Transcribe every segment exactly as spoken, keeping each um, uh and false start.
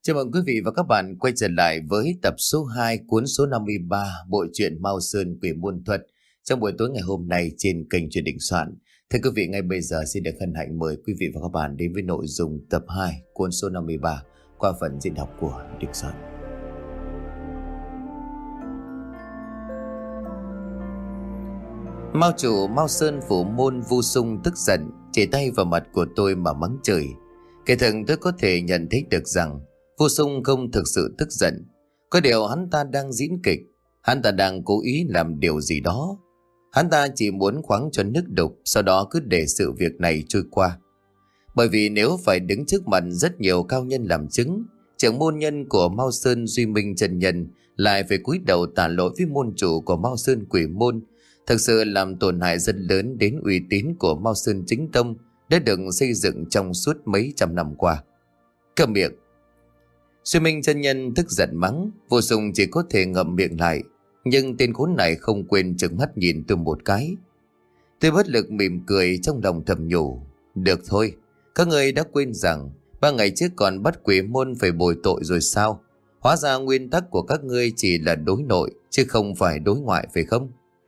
Chào mừng quý vị và các bạn quay trở lại với tập số hai cuốn số năm mươi ba bộ truyện Mao Sơn Quỷ Môn Thuật trong buổi tối ngày hôm nay trên kênh Truyện Định Soạn. Thưa quý vị, ngay bây giờ xin được hân hạnh mời quý vị và các bạn đến với nội dung tập hai cuốn số năm mươi ba qua phần diễn đọc của Định Soạn. Mao chủ Mao Sơn Phủ Môn Vu Sung tức giận, chỉ tay vào mặt của tôi mà mắng chửi. Kể thần tôi có thể nhận thấy được rằng Vu Sung không thực sự tức giận. Có điều hắn ta đang diễn kịch. Hắn ta đang cố ý làm điều gì đó. Hắn ta chỉ muốn khoáng cho nước đục, sau đó cứ để sự việc này trôi qua. Bởi vì nếu phải đứng trước mặt rất nhiều cao nhân làm chứng, trưởng môn nhân của Mao Sơn Duy Minh Chân Nhân lại phải cúi đầu tạ lỗi với môn chủ của Mao Sơn Quỷ Môn, thực sự làm tổn hại rất lớn đến uy tín của Mao Sơn chính tông đã được xây dựng trong suốt mấy trăm năm qua. Câm miệng! Duy Minh Chân Nhân tức giận mắng. Vô Sung chỉ có thể ngậm miệng lại, nhưng tên khốn này không quên trừng mắt nhìn tôi một cái. Tôi bất lực mỉm cười, trong lòng thầm nhủ: được thôi, các người đã quên rằng ba ngày trước còn bắt Quỷ Môn phải bồi tội rồi sao? Hóa ra nguyên tắc của các ngươi chỉ là đối nội chứ không phải đối ngoại, phải không?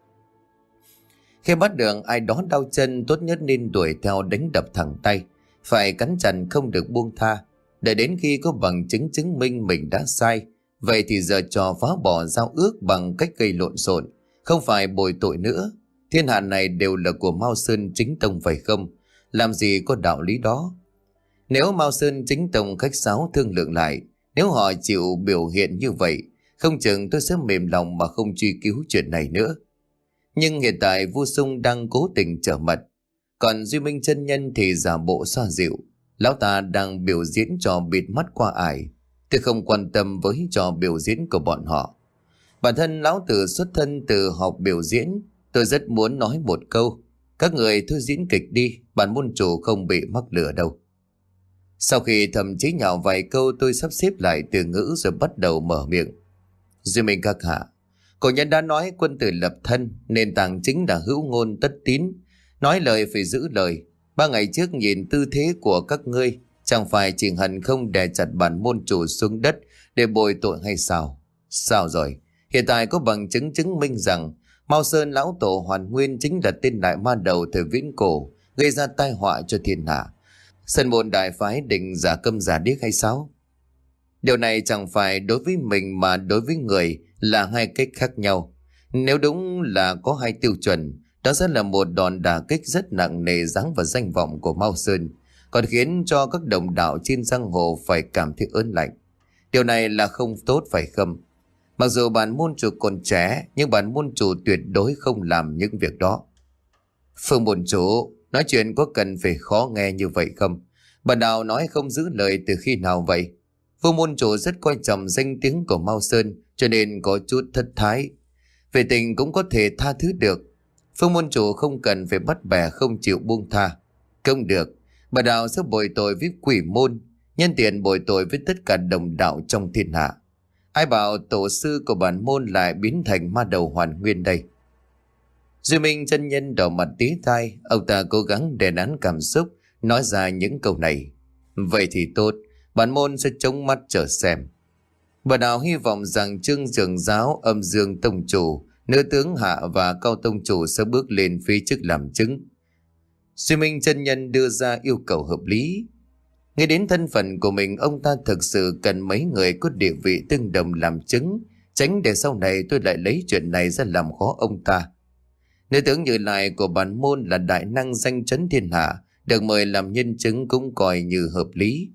Khi bắt được ai đó đau chân, tốt nhất nên đuổi theo đánh đập thẳng tay, phải cắn chặt không được buông tha. Để đến khi có bằng chứng chứng minh mình đã sai, vậy thì giờ trò phá bỏ giao ước bằng cách gây lộn xộn, không phải bồi tội nữa. Thiên hạ này đều là của Mao Sơn chính tông, phải không? Làm gì có đạo lý đó. Nếu Mao Sơn chính tông khách sáo thương lượng lại, nếu họ chịu biểu hiện như vậy, không chừng tôi sẽ mềm lòng mà không truy cứu chuyện này nữa. Nhưng hiện tại Vu Sung đang cố tình trở mặt, còn Duy Minh Chân Nhân thì giả bộ xoa dịu. Lão ta đang biểu diễn trò bịt mắt qua ải. Tôi không quan tâm với trò biểu diễn của bọn họ. Bản thân lão tử xuất thân từ học biểu diễn. Tôi rất muốn nói một câu: các người thôi diễn kịch đi, bản môn chủ không bị mắc lừa đâu. Sau khi thầm chế nhạo vài câu, tôi sắp xếp lại từ ngữ rồi bắt đầu mở miệng. Duy Minh các hạ, cổ nhân đã nói quân tử lập thân, nền tảng chính là hữu ngôn tất tín. Nói lời phải giữ lời. Ba ngày trước nhìn tư thế của các ngươi, chẳng phải chỉ hận không đè chặt bản môn chủ xuống đất để bồi tội hay sao? Sao rồi? Hiện tại có bằng chứng chứng minh rằng Mao Sơn lão tổ Hoàn Nguyên chính là tên đại ma đầu thời viễn cổ, gây ra tai họa cho thiên hạ. Sơn môn đại phái định giả câm giả điếc hay sao? Điều này chẳng phải đối với mình mà đối với người là hai cách khác nhau. Nếu đúng là có hai tiêu chuẩn, đó sẽ là một đòn đả kích rất nặng nề dáng và danh vọng của Mao Sơn, còn khiến cho các đồng đạo trên giang hồ phải cảm thấy ớn lạnh. Điều này là không tốt, phải không? Mặc dù bản môn chủ còn trẻ, nhưng bản môn chủ tuyệt đối không làm những việc đó. Phương môn chủ, nói chuyện có cần phải khó nghe như vậy không? Bản đạo nói không giữ lời từ khi nào vậy? Phương môn chủ rất coi trọng danh tiếng của Mao Sơn, cho nên có chút thất thái. Về tình cũng có thể tha thứ được. Phương môn chủ không cần phải bắt bẻ không chịu buông tha. Không được, bà đạo sẽ bồi tội với Quỷ Môn, nhân tiện bồi tội với tất cả đồng đạo trong thiên hạ. Ai bảo tổ sư của bản môn lại biến thành ma đầu Hoàn Nguyên đây? Duy Minh Chân Nhân đỏ mặt tí tai, ông ta cố gắng đè nén cảm xúc, nói ra những câu này. Vậy thì tốt, bản môn sẽ chống mắt chờ xem. Bà đạo hy vọng rằng Trương Dường Giáo, Âm Dương Tông Chủ, Nữ tướng Hạ và Cao Tông Chủ sẽ bước lên phía trước làm chứng. Duy Minh Chân Nhân đưa ra yêu cầu hợp lý. Nghe đến thân phận của mình, ông ta thực sự cần mấy người có địa vị tương đồng làm chứng, tránh để sau này tôi lại lấy chuyện này ra làm khó ông ta. Nữ tướng Như Lai của bản môn là đại năng danh chấn thiên hạ, được mời làm nhân chứng cũng coi như hợp lý.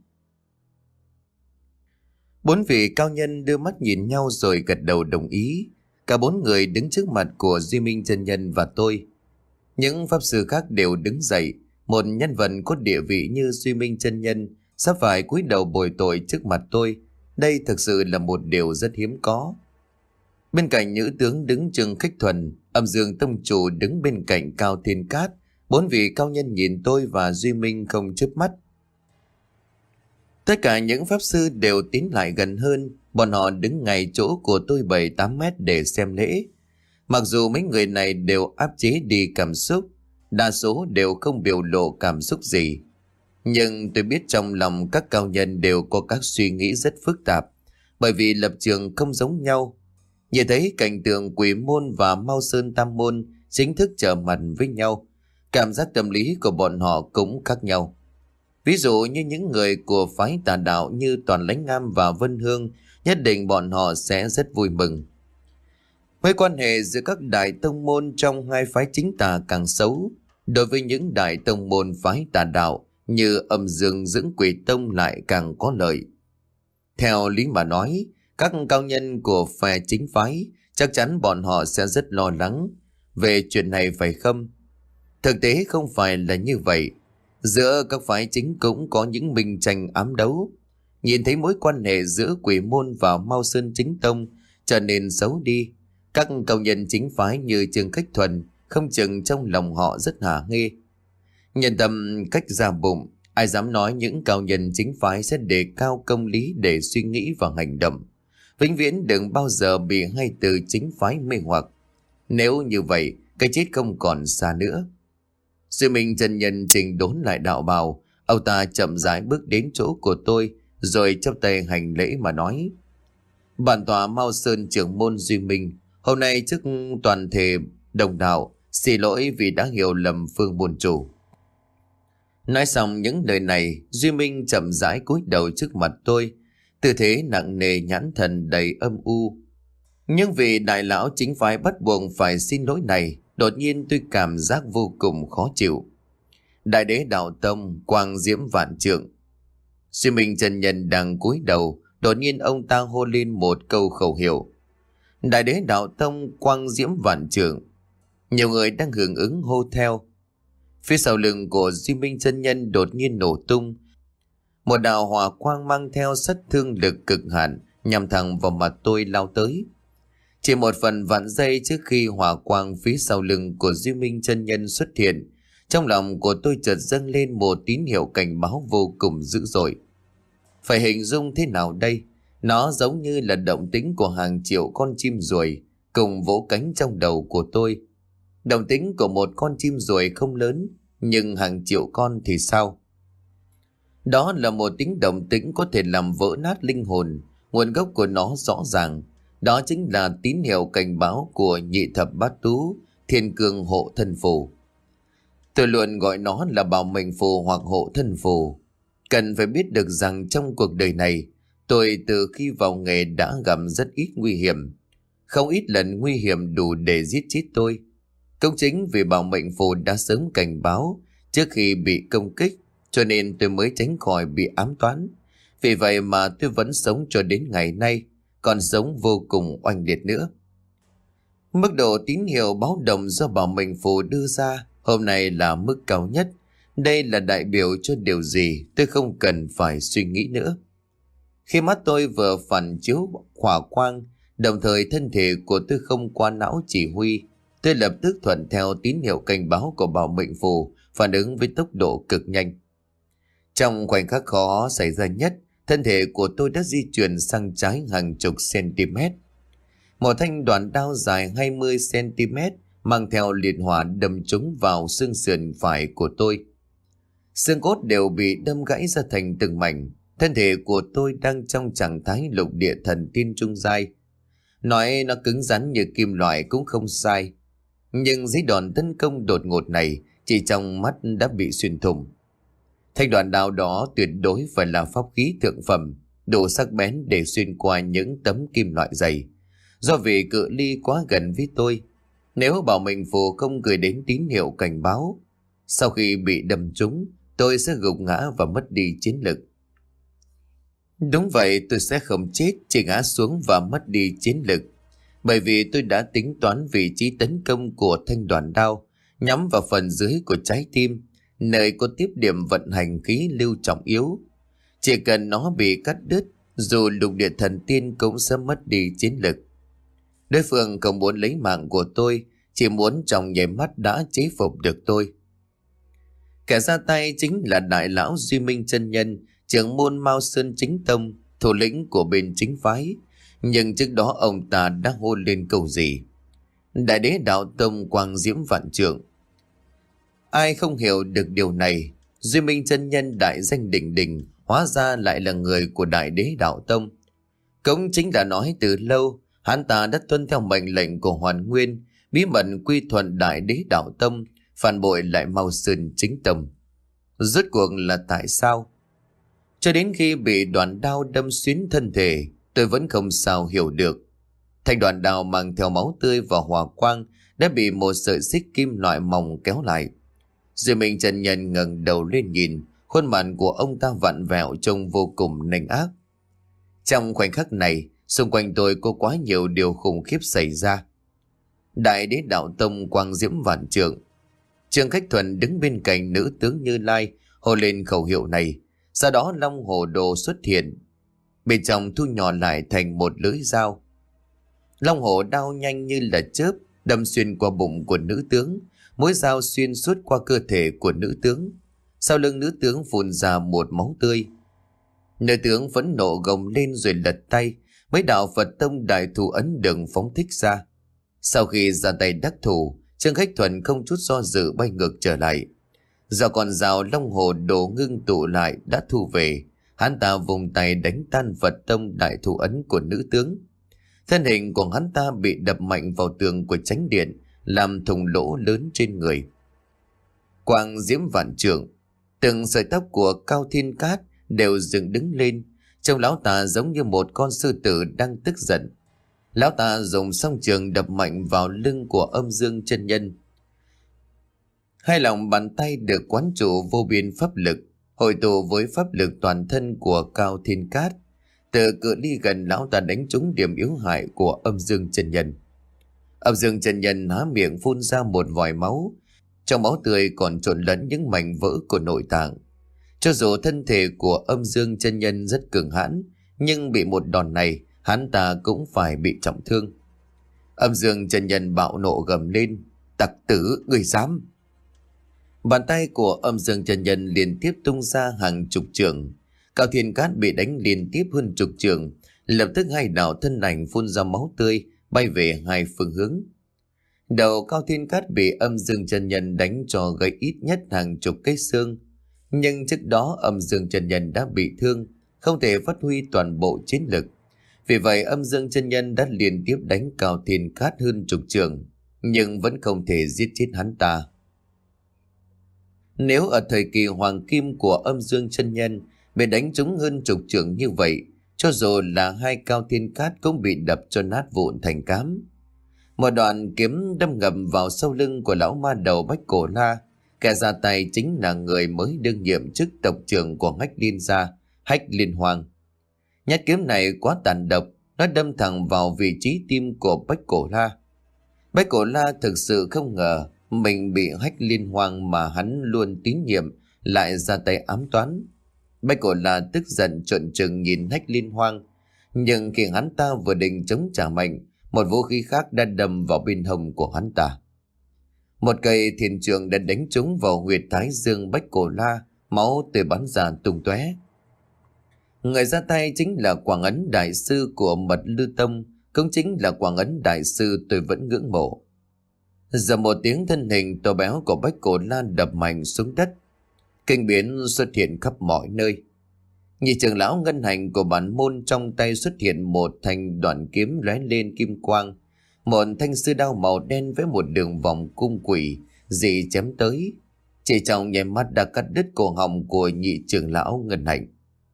Bốn vị cao nhân đưa mắt nhìn nhau rồi gật đầu đồng ý. Cả bốn người đứng trước mặt của Duy Minh Chân Nhân và tôi. Những pháp sư khác đều đứng dậy. Một nhân vật có địa vị như Duy Minh Chân Nhân sắp phải cúi đầu bồi tội trước mặt tôi. Đây thực sự là một điều rất hiếm có. Bên cạnh nữ tướng đứng Trương Khách Thuần, Âm Dương Tông Chủ đứng bên cạnh Cao Thiên Cát. Bốn vị cao nhân nhìn tôi và Duy Minh không chớp mắt. Tất cả những pháp sư đều tiến lại gần hơn. Bọn họ đứng ngay chỗ của tôi bảy tám mét để xem lễ. Mặc dù mấy người này đều áp chế đi cảm xúc, đa số đều không biểu lộ cảm xúc gì. Nhưng tôi biết trong lòng các cao nhân đều có các suy nghĩ rất phức tạp, bởi vì lập trường không giống nhau. Nhìn thấy cảnh tượng Quỷ Môn và Mao Sơn Tam Môn chính thức trở mặt với nhau, cảm giác tâm lý của bọn họ cũng khác nhau. Ví dụ như những người của phái tà đạo như Toàn Lãnh Am và Vân Hương, nhất định bọn họ sẽ rất vui mừng. Mối quan hệ giữa các đại tông môn trong hai phái chính tà càng xấu. Đối với những đại tông môn phái tà đạo như Âm Dương Dưỡng Quỷ Tông lại càng có lợi. Theo lý mà nói, các cao nhân của phe chính phái chắc chắn bọn họ sẽ rất lo lắng về chuyện này phải không? Thực tế không phải là như vậy. Giữa các phái chính cũng có những minh tranh ám đấu. Nhìn thấy mối quan hệ giữa Quỷ Môn và Mao Sơn Chính Tông trở nên xấu đi, các cao nhân chính phái như Trương Khách Thuần không chừng trong lòng họ rất hả hê. Nhân tâm cách ra bụng, ai dám nói những cao nhân chính phái sẽ đề cao công lý để suy nghĩ và hành động. Vĩnh viễn đừng bao giờ bị hai từ chính phái mê hoặc. Nếu như vậy, cái chết không còn xa nữa. Sư Minh chân nhân trình đốn lại đạo bào, ông ta chậm rãi bước đến chỗ của tôi, rồi chắp tay hành lễ mà nói: Bản tòa Mao Sơn trưởng môn Duy Minh, hôm nay trước toàn thể đồng đạo, xin lỗi vì đã hiểu lầm Phương môn chủ. Nói xong những lời này, Duy Minh chậm rãi cúi đầu trước mặt tôi, tư thế nặng nề, nhãn thần đầy âm u. Nhưng vì đại lão chính phái bắt buộc phải xin lỗi này, đột nhiên tôi cảm giác vô cùng khó chịu. Đại đế đạo tông Quang Diễm Vạn Trượng. Duy Minh chân nhân đang cúi đầu, đột nhiên ông ta hô lên một câu khẩu hiệu: Đại đế đạo tông Quang Diễm Vạn Trượng. Nhiều người đang hưởng ứng hô theo. Phía sau lưng của Duy Minh chân nhân đột nhiên nổ tung. Một đạo hỏa quang mang theo sát thương lực cực hạn nhằm thẳng vào mặt tôi lao tới. Chỉ một phần vạn giây trước khi hỏa quang phía sau lưng của Duy Minh chân nhân xuất hiện, trong lòng của tôi chợt dâng lên một tín hiệu cảnh báo vô cùng dữ dội. Phải hình dung thế nào đây? Nó giống như là động tĩnh của hàng triệu con chim ruồi cùng vỗ cánh trong đầu của tôi. Động tĩnh của một con chim ruồi không lớn, nhưng hàng triệu con thì sao? Đó là một tiếng động tĩnh có thể làm vỡ nát linh hồn. Nguồn gốc của nó rõ ràng. Đó chính là tín hiệu cảnh báo của nhị thập bát tú, thiên cương hộ thân phù. Tôi luôn gọi nó là bảo mệnh phù hoặc hộ thân phù. Cần phải biết được rằng trong cuộc đời này, tôi từ khi vào nghề đã gặp rất ít nguy hiểm. Không ít lần nguy hiểm đủ để giết chết tôi. Cũng chính vì bảo mệnh phù đã sớm cảnh báo trước khi bị công kích, cho nên tôi mới tránh khỏi bị ám toán. Vì vậy mà tôi vẫn sống cho đến ngày nay, còn sống vô cùng oanh liệt nữa. Mức độ tín hiệu báo động do bảo mệnh phù đưa ra hôm nay là mức cao nhất. Đây là đại biểu cho điều gì tôi không cần phải suy nghĩ nữa. Khi mắt tôi vừa phản chiếu hỏa quang, đồng thời thân thể của tôi không qua não chỉ huy, tôi lập tức thuận theo tín hiệu cảnh báo của bảo mệnh phù, phản ứng với tốc độ cực nhanh. Trong khoảnh khắc khó xảy ra nhất, thân thể của tôi đã di chuyển sang trái hàng chục cm. Một thanh đoạn đao dài hai mươi cm mang theo liệt hỏa đâm trúng vào xương sườn phải của tôi. Xương cốt đều bị đâm gãy ra thành từng mảnh. Thân thể của tôi đang trong trạng thái lục địa thần tiên trung giai. Nói nó cứng rắn như kim loại cũng không sai. Nhưng dưới đòn tấn công đột ngột này, chỉ trong mắt đã bị xuyên thủng. Thanh đoạn đao đó tuyệt đối phải là pháp khí thượng phẩm, đủ sắc bén để xuyên qua những tấm kim loại dày. Do vì cự ly quá gần với tôi, nếu bảo mệnh phù không gửi đến tín hiệu cảnh báo, sau khi bị đâm trúng, tôi sẽ gục ngã và mất đi chiến lực. Đúng vậy, tôi sẽ không chết, chỉ ngã xuống và mất đi chiến lực. Bởi vì tôi đã tính toán vị trí tấn công của thanh đoạn đao, nhắm vào phần dưới của trái tim, nơi có tiếp điểm vận hành khí lưu trọng yếu. Chỉ cần nó bị cắt đứt, dù lục địa thần tiên cũng sẽ mất đi chiến lực. Đối phương không muốn lấy mạng của tôi, chỉ muốn trong nháy mắt đã chế phục được tôi. Kẻ ra tay chính là đại lão Duy Minh chân nhân, trưởng môn Mao Sơn Chính Tông, thủ lĩnh của bên chính phái. Nhưng trước đó ông ta đã hô lên câu gì? Đại đế đạo tông Quang Diễm Vạn Trượng. Ai không hiểu được điều này? Duy Minh chân nhân đại danh đỉnh đỉnh hóa ra lại là người của Đại Đế Đạo Tông. Cũng chính đã nói từ lâu, hắn ta đã tuân theo mệnh lệnh của Hoàn Nguyên, bí mật quy thuận Đại Đế Đạo Tông, phản bội lại Mao Sơn chính tông. Rốt cuộc là tại sao? Cho đến khi bị đoàn đao đâm xuyến thân thể, tôi vẫn không sao hiểu được. Thanh đoàn đao mang theo máu tươi và hỏa quang đã bị một sợi xích kim loại mỏng kéo lại. Duy Minh chân nhân ngẩng đầu lên nhìn, khuôn mặt của ông ta vặn vẹo trông vô cùng nanh ác. Trong khoảnh khắc này, xung quanh tôi có quá nhiều điều khủng khiếp xảy ra. Đại Đế Đạo Tông quang diễm vạn trượng. Trương Khách Thuần đứng bên cạnh nữ tướng Như Lai, hô lên khẩu hiệu này. Sau đó Long Hổ Đồ xuất hiện, bên trong thu nhỏ lại thành một lưỡi dao. Long hổ đao nhanh như là chớp đâm xuyên qua bụng của nữ tướng, mũi dao xuyên suốt qua cơ thể của nữ tướng. Sau lưng nữ tướng phun ra một máu tươi. Nữ tướng phẫn nộ gồng lên rồi lật tay, mấy đạo Phật tông đại thủ ấn đường phóng thích ra. Sau khi ra tay đắc thủ, Trương Khách Thuần không chút do dự bay ngược trở lại. Do con dao Long Hồ Đồ ngưng tụ lại đã thu về, hắn ta vùng tay đánh tan Phật tông đại thủ ấn của nữ tướng. Thân hình của hắn ta bị đập mạnh vào tường của chánh điện, làm thủng lỗ lớn trên người. Quang diễm vạn trượng, từng sợi tóc của Cao Thiên Cát đều dựng đứng lên, trông lão ta giống như một con sư tử đang tức giận. Lão ta dùng song trường đập mạnh vào lưng của Âm Dương chân nhân. Hai lòng bàn tay được quán trụ vô biên pháp lực, hội tụ với pháp lực toàn thân của Cao Thiên Cát. Từ cự ly gần, lão ta đánh trúng điểm yếu hại của Âm Dương chân nhân. Âm Dương chân nhân há miệng phun ra một vòi máu, trong máu tươi còn trộn lẫn những mảnh vỡ của nội tạng. Cho dù thân thể của Âm Dương chân nhân rất cường hãn, nhưng bị một đòn này, hắn ta cũng phải bị trọng thương. Âm Dương chân nhân bạo nộ gầm lên: "Tặc tử, ngươi dám!" Bàn tay của Âm Dương chân nhân liên tiếp tung ra hàng chục chưởng. Cao Thiên Cát bị đánh liên tiếp hơn chục chưởng, lập tức hai đạo thân ảnh phun ra máu tươi, bay về hai phương hướng. Đầu Cao Thiên Cát bị Âm Dương chân nhân đánh cho gãy ít nhất hàng chục cái xương, nhưng trước đó Âm Dương chân nhân đã bị thương, không thể phát huy toàn bộ chiến lực. Vì vậy Âm Dương chân nhân đã liên tiếp đánh Cao Thiên Cát hơn chục chưởng, nhưng vẫn không thể giết chết hắn ta. Nếu ở thời kỳ hoàng kim của Âm Dương chân nhân bị đánh trúng hơn chục chưởng như vậy, cho dù là hai Cao Thiên Cát cũng bị đập cho nát vụn thành cám. Một đoạn kiếm đâm ngầm vào sau lưng của lão ma đầu Bách Cổ La. Kẻ ra tay chính là người mới đương nhiệm chức tộc trưởng của Hách Liên gia, Hách Liên Hoàng. Nhát kiếm này quá tàn độc, nó đâm thẳng vào vị trí tim của Bách Cổ La. Bách Cổ La thực sự không ngờ mình bị Hách Liên Hoàng mà hắn luôn tín nhiệm lại ra tay ám toán. Bách Cổ La tức giận trợn trừng nhìn Hách Liên Hoàng, nhưng khi hắn ta vừa định chống trả mạnh, một vũ khí khác đã đâm vào bên hông của hắn ta. Một cây thiền trường đã đánh trúng vào huyệt thái dương Bách Cổ La, máu tươi bắn ra tung tóe. Người ra tay chính là Quảng Ấn đại sư của Mật Lư Tông, cũng chính là Quảng Ấn đại sư tôi vẫn ngưỡng mộ. Giờ một tiếng, thân hình to béo của Bách Cổ La đập mạnh xuống đất, kinh biến xuất hiện khắp mọi nơi. Nhị trưởng lão ngân hành của bản môn trong tay xuất hiện một thanh đoạn kiếm lóe lên kim quang, một thanh sư đao màu đen với một đường vòng cung quỷ dị chém tới, chỉ trong nháy mắt đã cắt đứt cổ họng của nhị trưởng lão ngân hành.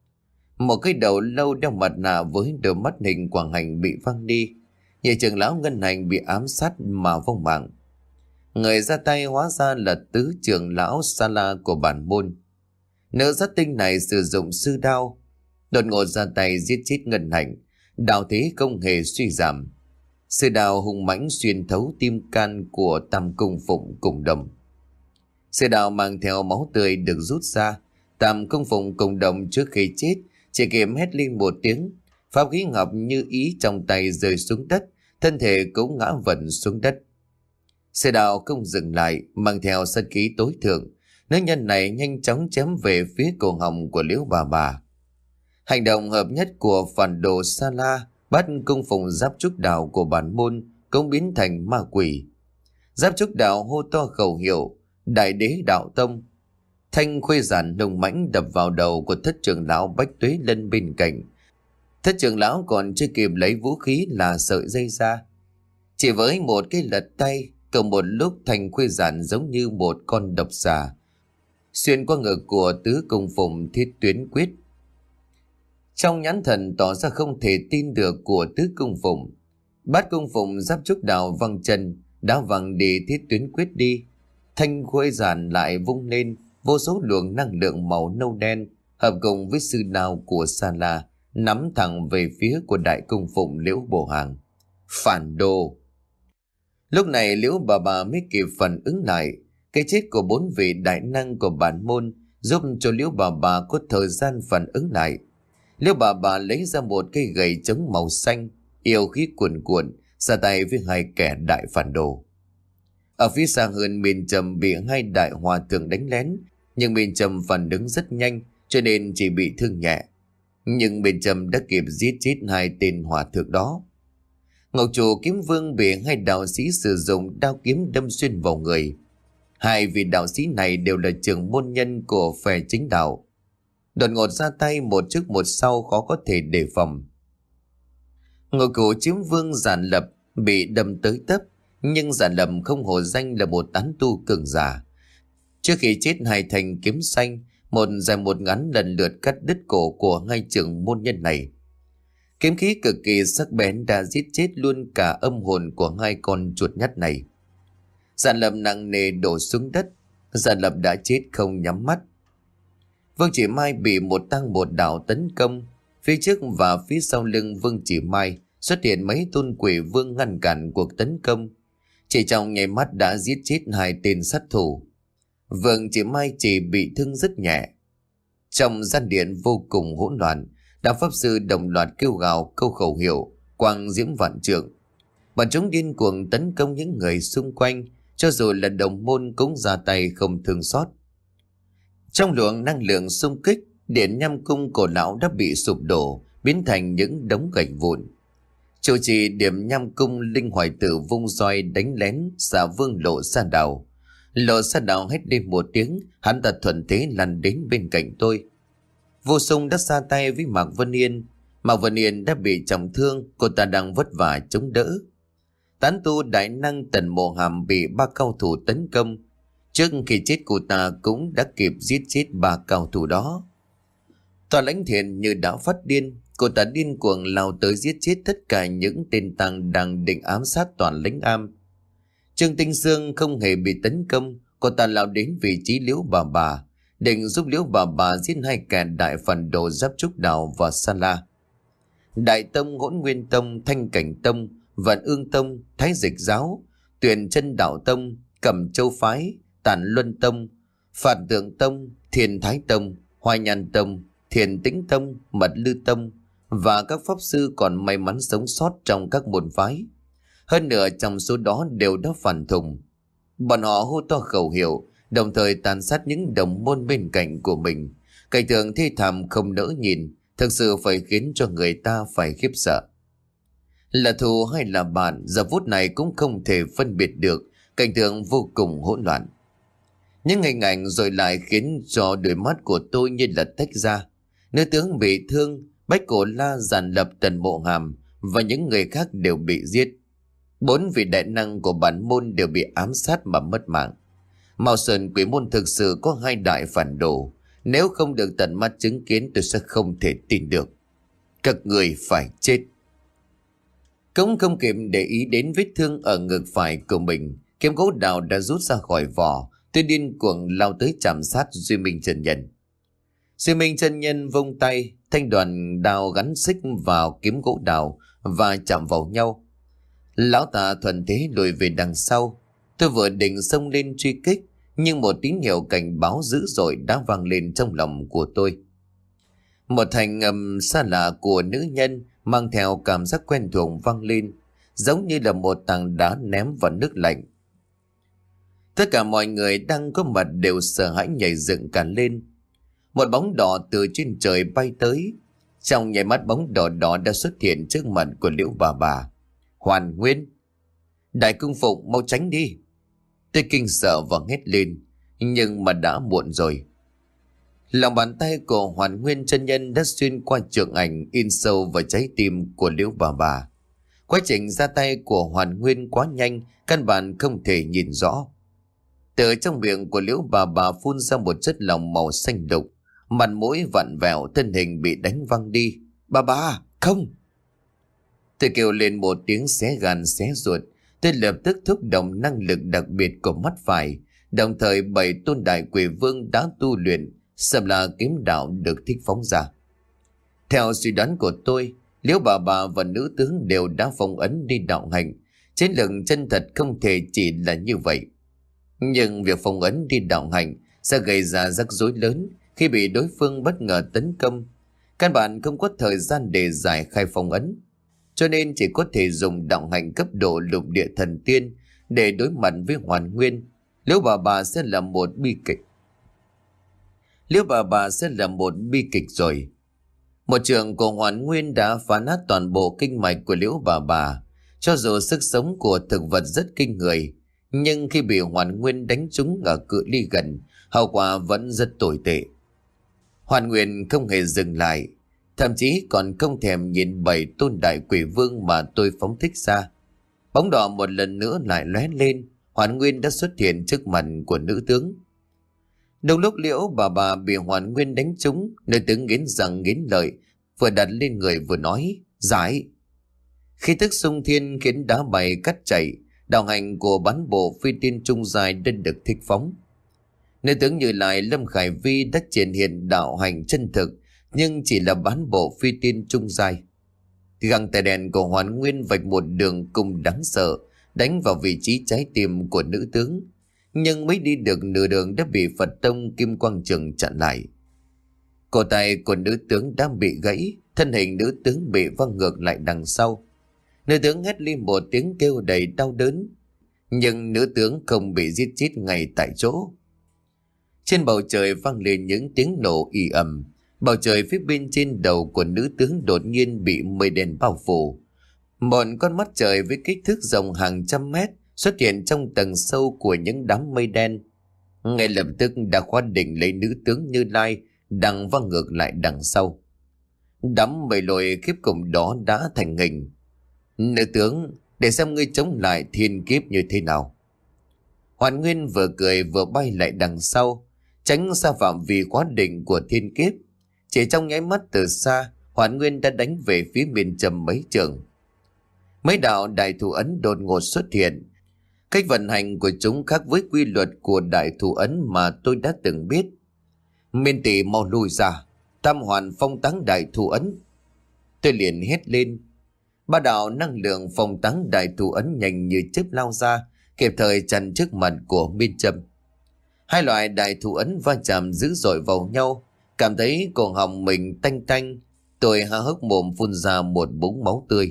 Một cái đầu lâu đeo mặt nạ với đôi mắt hình quảng hành bị văng đi, nhị trưởng lão ngân hành bị ám sát mà vong mạng. Người ra tay hóa ra là tứ trưởng lão Sala của bản môn. Nữ sát tinh này sử dụng sư đao, đột ngột ra tay giết chết ngân hành, đạo thế không hề suy giảm. Sư đao hung mãnh xuyên thấu tim can của Tam Cung Phụng Cùng Đồng. Sư đao mang theo máu tươi được rút ra. Tam Cung Phụng Cùng Đồng trước khi chết chỉ kịp hét lên một tiếng, pháp khí ngọc như ý trong tay rơi xuống đất, thân thể cũng ngã vẩn xuống đất. Sư đao không dừng lại, mang theo sát khí tối thượng, nữ nhân này nhanh chóng chém về phía cổ họng của Liễu Bà Bà. Hành động hợp nhất của phản đồ Sa La bắt cung phụng Giáp Trúc Đạo của bản môn cũng biến thành ma quỷ. Giáp Trúc Đạo hô to khẩu hiệu Đại Đế Đạo Tông. Thanh khuê giản nồng mãnh đập vào đầu của thất trưởng lão Bách Tuế Lân bên cạnh. Thất trưởng lão còn chưa kịp lấy vũ khí là sợi dây ra. Chỉ với một cái lật tay, cùng một lúc Thanh khuê giản giống như một con độc xà xuyên qua ngực của tứ công phụng Thiết Tuyến Quyết. Trong nhãn thần tỏ ra không thể tin được của tứ công phụng, bát công phụng giáp trúc đào văng chân đã văng đi Thiết Tuyến Quyết đi. Thanh khuê giản lại vung lên, vô số luồng năng lượng màu nâu đen hợp cùng với sư đao của Sa La nắm thẳng về phía của đại công phụng Liễu Bồ Hàng. Phản đồ! Lúc này Liễu bà bà mới kịp phản ứng lại. Cái chết của bốn vị đại năng của bản môn giúp cho Liễu bà bà có thời gian phản ứng lại. Liễu bà bà lấy ra một cây gậy chống màu xanh, yêu khí cuồn cuộn, ra tay với hai kẻ đại phản đồ. Ở phía xa hơn, Miền Trầm bị hai đại hòa thượng đánh lén, nhưng Miền Trầm phản ứng rất nhanh cho nên chỉ bị thương nhẹ. Nhưng Miền Trầm đã kịp giết chết hai tên hòa thượng đó. Ngọc Chủ Kiếm Vương bị hai đạo sĩ sử dụng đao kiếm đâm xuyên vào người. Hai vị đạo sĩ này đều là trưởng môn nhân của phe chính đạo, đột ngột ra tay một trước một sau, khó có thể đề phòng. Ngọc Chủ Kiếm Vương Giản Lập bị đâm tới tấp, nhưng Giản Lập không hổ danh là một tán tu cường giả. Trước khi chết, hai thanh kiếm xanh, một dài một ngắn, lần lượt cắt đứt cổ của hai trưởng môn nhân này. Kiếm khí cực kỳ sắc bén đã giết chết luôn cả âm hồn của hai con chuột nhắt này. Giản Lập nặng nề đổ xuống đất. Giản Lập đã chết không nhắm mắt. Vương Chỉ Mai bị một tăng một đạo tấn công. Phía trước và phía sau lưng Vương Chỉ Mai xuất hiện mấy tôn quỷ vương ngăn cản cuộc tấn công. Chỉ trong nháy mắt đã giết chết hai tên sát thủ. Vương Chỉ Mai chỉ bị thương rất nhẹ. Trong gian điện vô cùng hỗn loạn, đạo pháp sư đồng loạt kêu gào câu khẩu hiệu quang diễm vạn trượng. Bọn chúng điên cuồng tấn công những người xung quanh, cho dù là đồng môn cũng ra tay không thương xót. Trong luồng năng lượng xung kích, điện Nham Cung cổ lão đã bị sụp đổ, biến thành những đống gạch vụn. Chủ trì điểm Nham Cung Linh Hoài Tử vung roi đánh lén xả Vương Lộ Sa Đào. Lộ Sa Đào hét lên một tiếng, hắn ta thuận thế lăn đến bên cạnh tôi. Vô Sung đã ra tay với Mạc Vân Yên. Mạc Vân Yên đã bị trọng thương, cô ta đang vất vả chống đỡ. Tán tu đại năng Tần Mộ Hàm bị ba cao thủ tấn công. Trước khi chết, cô ta cũng đã kịp giết chết ba cao thủ đó. Tòa Lãnh Thiện như đã phát điên, cô ta điên cuồng lao tới giết chết tất cả những tên tăng đang định ám sát Toàn Lãnh Am. Trương Tinh Sương không hề bị tấn công, cô ta lao đến vị trí Liễu bà bà, định giúp Liễu bà bà giết hai kẻ đại phản đồ Giáp Trúc Đào và Sa La. Đại Tông, Hỗn Nguyên Tông, Thanh Cảnh Tông, Vạn Ương Tông, Thái Dịch Giáo, Tuyền Chân Đạo Tông, Cẩm Châu Phái, Tản Luân Tông, Phản Tượng Tông, Thiên Thái Tông, Hoa Nhan Tông, Thiền Tĩnh Tông, Mật Lư Tông và các pháp sư còn may mắn sống sót trong các môn phái. Hơn nữa trong số đó đều đã phản thùng. Bọn họ hô to khẩu hiệu, đồng thời tàn sát những đồng môn bên cạnh của mình. Cảnh tượng thê thảm không nỡ nhìn, thực sự phải khiến cho người ta phải khiếp sợ. Là thù hay là bạn, giờ phút này cũng không thể phân biệt được, cảnh tượng vô cùng hỗn loạn. Những hình ảnh rồi lại khiến cho đôi mắt của tôi như là tách ra. Nữ tướng bị thương, Bách Cổ La, Giản Lập, Tần Mộ Hàm và những người khác đều bị giết. Bốn vị đại năng của bản môn đều bị ám sát mà mất mạng. Mao Sơn Quỷ Môn thực sự có hai đại phản đồ. Nếu không được tận mắt chứng kiến, tôi sẽ không thể tin được. Các người phải chết. Cũng không kịp để ý đến vết thương ở ngực phải của mình, kiếm gỗ đào đã rút ra khỏi vỏ. Tôi điên cuồng lao tới chạm sát Duy Minh chân nhân. Duy Minh chân nhân vung tay, thanh đoàn đào gắn xích vào kiếm gỗ đào và chạm vào nhau. Lão ta thuận thế lùi về đằng sau. Tôi vừa định xông lên truy kích, nhưng một tín hiệu cảnh báo dữ dội đã vang lên trong lòng của tôi. Một thành âm xa lạ của nữ nhân mang theo cảm giác quen thuộc vang lên, giống như là một tảng đá ném vào nước lạnh. Tất cả mọi người đang có mặt đều sợ hãi nhảy dựng cả lên. Một bóng đỏ từ trên trời bay tới. Trong nháy mắt, bóng đỏ đó đã xuất hiện trước mặt của Liễu bà bà. Hoàn Nguyên! Đại Cung Phụng, mau tránh đi! Tôi kinh sợ và hét lên, nhưng mà đã muộn rồi. Lòng bàn tay của Hoàn Nguyên chân nhân đã xuyên qua trượng ảnh, in sâu vào trái tim của Liễu bà bà. Quá trình ra tay của Hoàn Nguyên quá nhanh, căn bản không thể nhìn rõ. Từ trong miệng của Liễu bà bà phun ra một chất lỏng màu xanh đục, mặt mũi vặn vẹo, thân hình bị đánh văng đi. Bà bà, không! Tôi kêu lên một tiếng xé gan xé ruột. Tôi lập tức thúc động năng lực đặc biệt của mắt phải, đồng thời bảy tôn đại quỷ vương đã tu luyện Sầm La kiếm đạo được thích phóng ra. Theo suy đoán của tôi, Liễu bà bà và nữ tướng đều đã phong ấn đi đạo hành. Chiến lực chân thật không thể chỉ là như vậy. Nhưng việc phong ấn đi đạo hành sẽ gây ra rắc rối lớn khi bị đối phương bất ngờ tấn công. Căn bản không có thời gian để giải khai phong ấn, cho nên chỉ có thể dùng đạo hành cấp độ lục địa thần tiên để đối mặt với Hoàn Nguyên. Liễu bà bà sẽ là một bi kịch. Liễu bà bà sẽ là một bi kịch rồi. Một trường của Hoàn Nguyên đã phá nát toàn bộ kinh mạch của Liễu bà bà. Cho dù sức sống của thực vật rất kinh người, nhưng khi bị Hoàn Nguyên đánh trúng ở cự ly gần, hậu quả vẫn rất tồi tệ. Hoàn Nguyên không hề dừng lại, thậm chí còn không thèm nhìn bảy tôn đại quỷ vương mà tôi phóng thích ra. Bóng đỏ một lần nữa lại lóe lên, Hoàn Nguyên đã xuất hiện trước mặt của nữ tướng. Đồng lúc Liễu bà bà bị Hoàn Nguyên đánh trúng, nữ tướng nghiến răng nghiến lợi, vừa đặt lên người vừa nói, giải. Khi tức xung thiên khiến đá bay cắt chảy, đạo hành của bán bộ phi tiên trung dài đã được thích phóng. Nữ tướng Như Lai Lâm Khải Vi đã triển hiện đạo hành chân thực, nhưng chỉ là bán bộ phi tiên trung dài. Găng tay đèn của Hoàn Nguyên vạch một đường cùng đáng sợ, đánh vào vị trí trái tim của nữ tướng, nhưng mới đi được nửa đường đã bị Phật tông Kim Quang Trường chặn lại. Cổ tay của nữ tướng đã bị gãy, thân hình nữ tướng bị văng ngược lại đằng sau. Nữ tướng hét lên một tiếng kêu đầy đau đớn, nhưng nữ tướng không bị giết chết ngay tại chỗ. Trên bầu trời vang lên những tiếng nổ ì ầm. Bầu trời phía bên trên đầu của nữ tướng đột nhiên bị mây đen bao phủ. Một con mắt trời với kích thước rộng hàng trăm mét xuất hiện trong tầng sâu của những đám mây đen. Ngay lập tức đã khóa định lấy nữ tướng Như Lai đang văng ngược lại đằng sau. Đám mây lồi khiếp cùng đó đã thành hình. Nữ tướng, để xem ngươi chống lại thiên kiếp như thế nào. Hoàn Nguyên vừa cười vừa bay lại đằng sau, tránh xa phạm vi khóa định của thiên kiếp. Chỉ trong nháy mắt từ xa, Hoàn Nguyên đã đánh về phía miền trầm mấy trường. Mấy đạo đại thủ ấn đột ngột xuất hiện. Cách vận hành của chúng khác với quy luật của đại thủ ấn mà tôi đã từng biết. Miên tỷ mau lùi ra, tam hoàn phong táng đại thủ ấn. Tôi liền hét lên. Ba đạo năng lượng phong táng đại thủ ấn nhanh như chớp lao ra, kịp thời chặn trước mặt của Miên Trầm. Hai loại đại thủ ấn va chạm dữ dội vào nhau, cảm thấy cổ họng mình tanh tanh. Tôi há hốc mồm phun ra một búng máu tươi.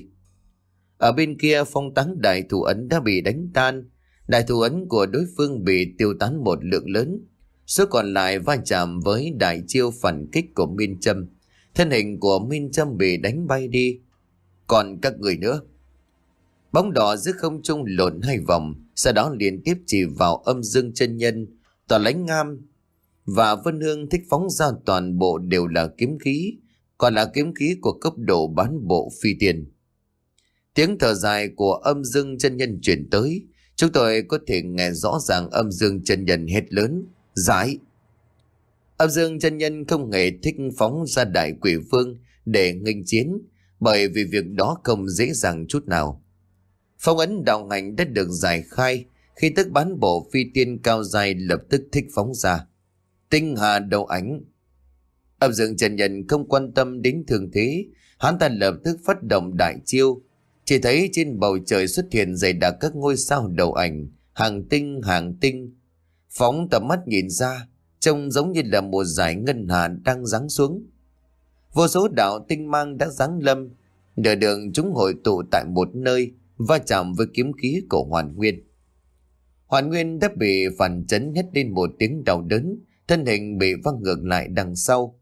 Ở bên kia, phong táng đại thủ ấn đã bị đánh tan. Đại thủ ấn của đối phương bị tiêu tán một lượng lớn, số còn lại va chạm với đại chiêu phản kích của Miên Trâm. Thân hình của Miên Trâm bị đánh bay đi. Còn các người nữa. Bóng đỏ giữa không trung lộn hai vòng, sau đó liên tiếp chỉ vào Âm Dương chân nhân, Tòa Lãnh Ngam và Vân Hương thích phóng ra toàn bộ đều là kiếm khí, còn là kiếm khí của cấp độ bán bộ phi tiền. Tiếng thở dài của Âm Dương chân nhân chuyển tới, chúng tôi có thể nghe rõ ràng Âm Dương chân nhân hét lớn, giải. Âm Dương chân nhân không hề thích phóng ra đại quỷ vương để nghênh chiến, bởi vì việc đó không dễ dàng chút nào. Phong ấn đạo hành đã được giải khai, khi tức bán bộ phi tiên cao dài lập tức thích phóng ra. Tinh hà đầu ánh. Âm Dương chân nhân không quan tâm đến thường thế, hắn ta lập tức phát động đại chiêu. Chỉ thấy trên bầu trời xuất hiện dày đặc các ngôi sao đầu ảnh, hàng tinh hàng tinh. Phóng tầm mắt nhìn ra, trông giống như là một dải ngân hà đang giáng xuống. Vô số đạo tinh mang đã giáng lâm, nửa đường chúng hội tụ tại một nơi, va chạm với kiếm khí của Hoàn Nguyên. Hoàn Nguyên đã bị phản chấn hét lên một tiếng đau đớn, thân hình bị văng ngược lại đằng sau.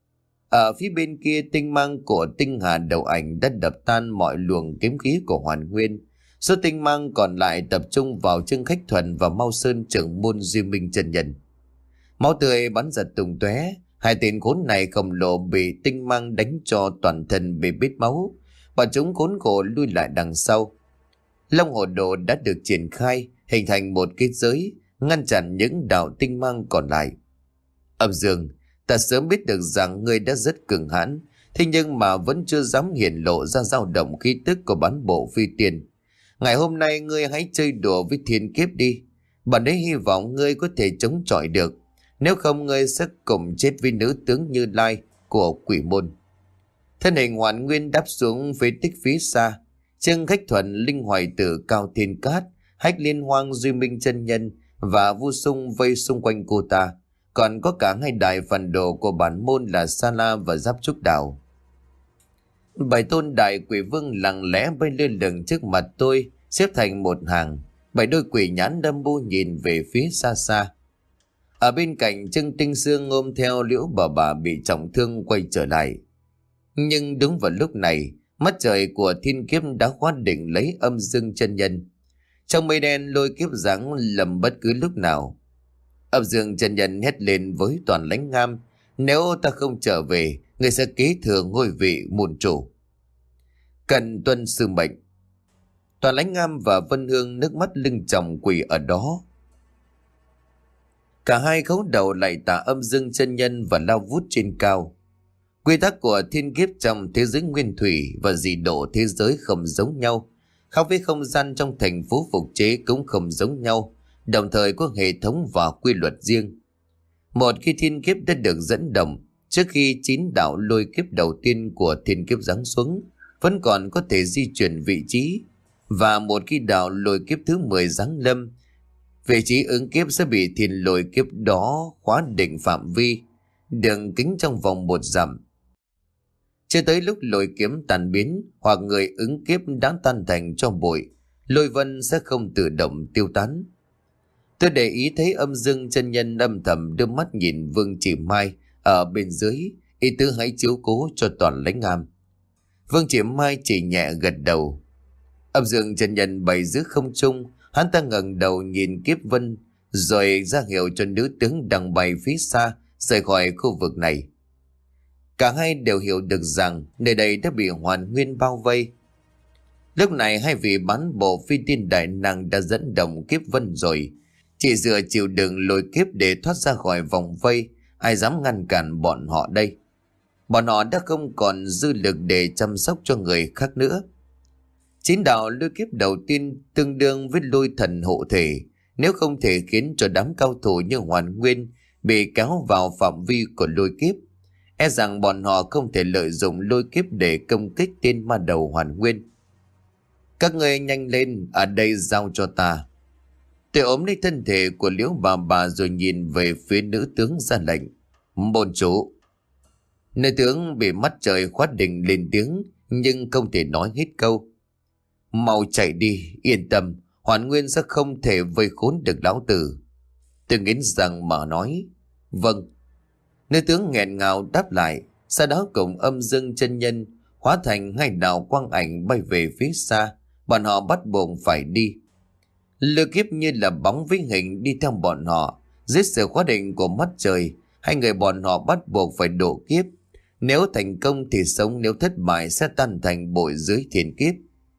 Ở phía bên kia, tinh mang của tinh hà đầu ảnh đã đập tan mọi luồng kiếm khí của Hoàn Nguyên. Số tinh mang còn lại tập trung vào Trương Khách Thuần và Mao Sơn trưởng môn Duy Minh chân nhân. Máu tươi bắn giật tung tóe, Hai tên khốn này khổng lồ bị tinh mang đánh cho toàn thân bị bết máu. Bọn chúng khốn khổ lui lại đằng sau. Long Hổ Đồ đã được triển khai, hình thành một kết giới, ngăn chặn những đạo tinh mang còn lại. Âm Dương, ta sớm biết được rằng ngươi đã rất cường hãn, thế nhưng mà vẫn chưa dám hiển lộ ra dao động khí tức của bán bộ phi tiên. Ngày hôm nay ngươi hãy chơi đùa với thiên kiếp đi. Bản ấy hy vọng ngươi có thể chống chọi được. Nếu không ngươi sẽ cùng chết với nữ tướng Như Lai của Quỷ Môn. Thân hình Hoàn Nguyên đáp xuống phế tích phía xa. Trương Khách Thuận, Linh Hoài Tử, Cao Thiên Cát, Hách Liên Hoang, Duy Minh chân nhân và Vu Sung vây xung quanh cô ta. Còn có cả hai đại phản đồ của bản môn là Sa La và Giáp Trúc Đào. Bảy tôn đại quỷ vương lặng lẽ bay lên lửng trước mặt tôi, xếp thành một hàng. Bảy đôi quỷ nhãn đâm bu nhìn về phía xa xa. Ở bên cạnh, Trương Tinh Sương ôm theo Liễu Bà Bà bị trọng thương quay trở lại. Nhưng đúng vào lúc này, mắt trời của thiên kiếp đã khóa định lấy Âm Dương chân nhân. Trong mây đen lôi kiếp giáng lầm bất cứ lúc nào. Âm Dương chân nhân hét lên với toàn lãnh Ngam: nếu ta không trở về, người sẽ kế thừa ngôi vị môn chủ. Cần tuân sư mệnh. Toàn lãnh Ngam và Vân Hương nước mắt lưng tròng quỳ ở đó. Cả hai khấu đầu lạy tạ Âm Dương chân nhân và lao vút trên cao. Quy tắc của thiên kiếp trong thế giới nguyên thủy và dị độ thế giới không giống nhau. Khác với không gian trong thành phố phục chế cũng không giống nhau, đồng thời có hệ thống và quy luật riêng. Một khi thiên kiếp đã được dẫn động, trước khi chín đạo lôi kiếp đầu tiên của thiên kiếp giáng xuống, vẫn còn có thể di chuyển vị trí. Và một khi đạo lôi kiếp thứ mười giáng lâm, vị trí ứng kiếp sẽ bị thiên lôi kiếp đó khóa định phạm vi, đường kính trong vòng một dặm. Chưa tới lúc lôi kiếm tàn biến hoặc người ứng kiếp đã tan thành cho bụi, lôi vân sẽ không tự động tiêu tán. Tôi để ý thấy Âm Dương chân nhân âm thầm đưa mắt nhìn Vương Chỉ Mai ở bên dưới, ý tứ hãy chiếu cố cho toàn lãnh Ngam. Vương Chỉ Mai chỉ nhẹ gật đầu. Âm Dương chân nhân bay giữa không trung, hắn ta ngẩng đầu nhìn kiếp vân, rồi ra hiệu cho nữ tướng đang bay phía xa rời khỏi khu vực này. Cả hai đều hiểu được rằng nơi đây đã bị Hoàn Nguyên bao vây. Lúc này hai vị bán bộ phi tiên đại năng đã dẫn động kiếp vân rồi, chỉ dựa chịu đựng lôi kiếp để thoát ra khỏi vòng vây. Ai dám ngăn cản bọn họ đây? Bọn họ đã không còn dư lực để chăm sóc cho người khác nữa. Chín đạo lôi kiếp đầu tiên tương đương với lôi thần hộ thể. Nếu không thể khiến cho đám cao thủ như Hoàn Nguyên bị kéo vào phạm vi của lôi kiếp, e rằng bọn họ không thể lợi dụng lôi kiếp để công kích tên ma đầu Hoàn Nguyên. Các người nhanh lên, ở đây giao cho ta. Tôi ôm lấy thân thể của Liễu Bà Bà rồi nhìn về phía nữ tướng ra lệnh: môn chủ. Nữ tướng bị mắt trời khóa định lên tiếng, nhưng không thể nói hết câu. Mau chạy đi, yên tâm, Hoàn Nguyên sẽ không thể vây khốn được lão tử. Tôi nghiến răng mà nói: vâng. Nữ tướng nghẹn ngào đáp lại, sau đó cùng Âm Dương chân nhân hóa thành hai đạo quang ảnh bay về phía xa. Bọn họ bắt buộc phải đi. Lôi kiếp như là bóng với hình đi theo bọn họ. Dưới sự khóa định của mắt trời, hai người bọn họ bắt buộc phải độ kiếp. Nếu thành công thì sống, nếu thất bại sẽ tan thành bụi dưới thiên kiếp.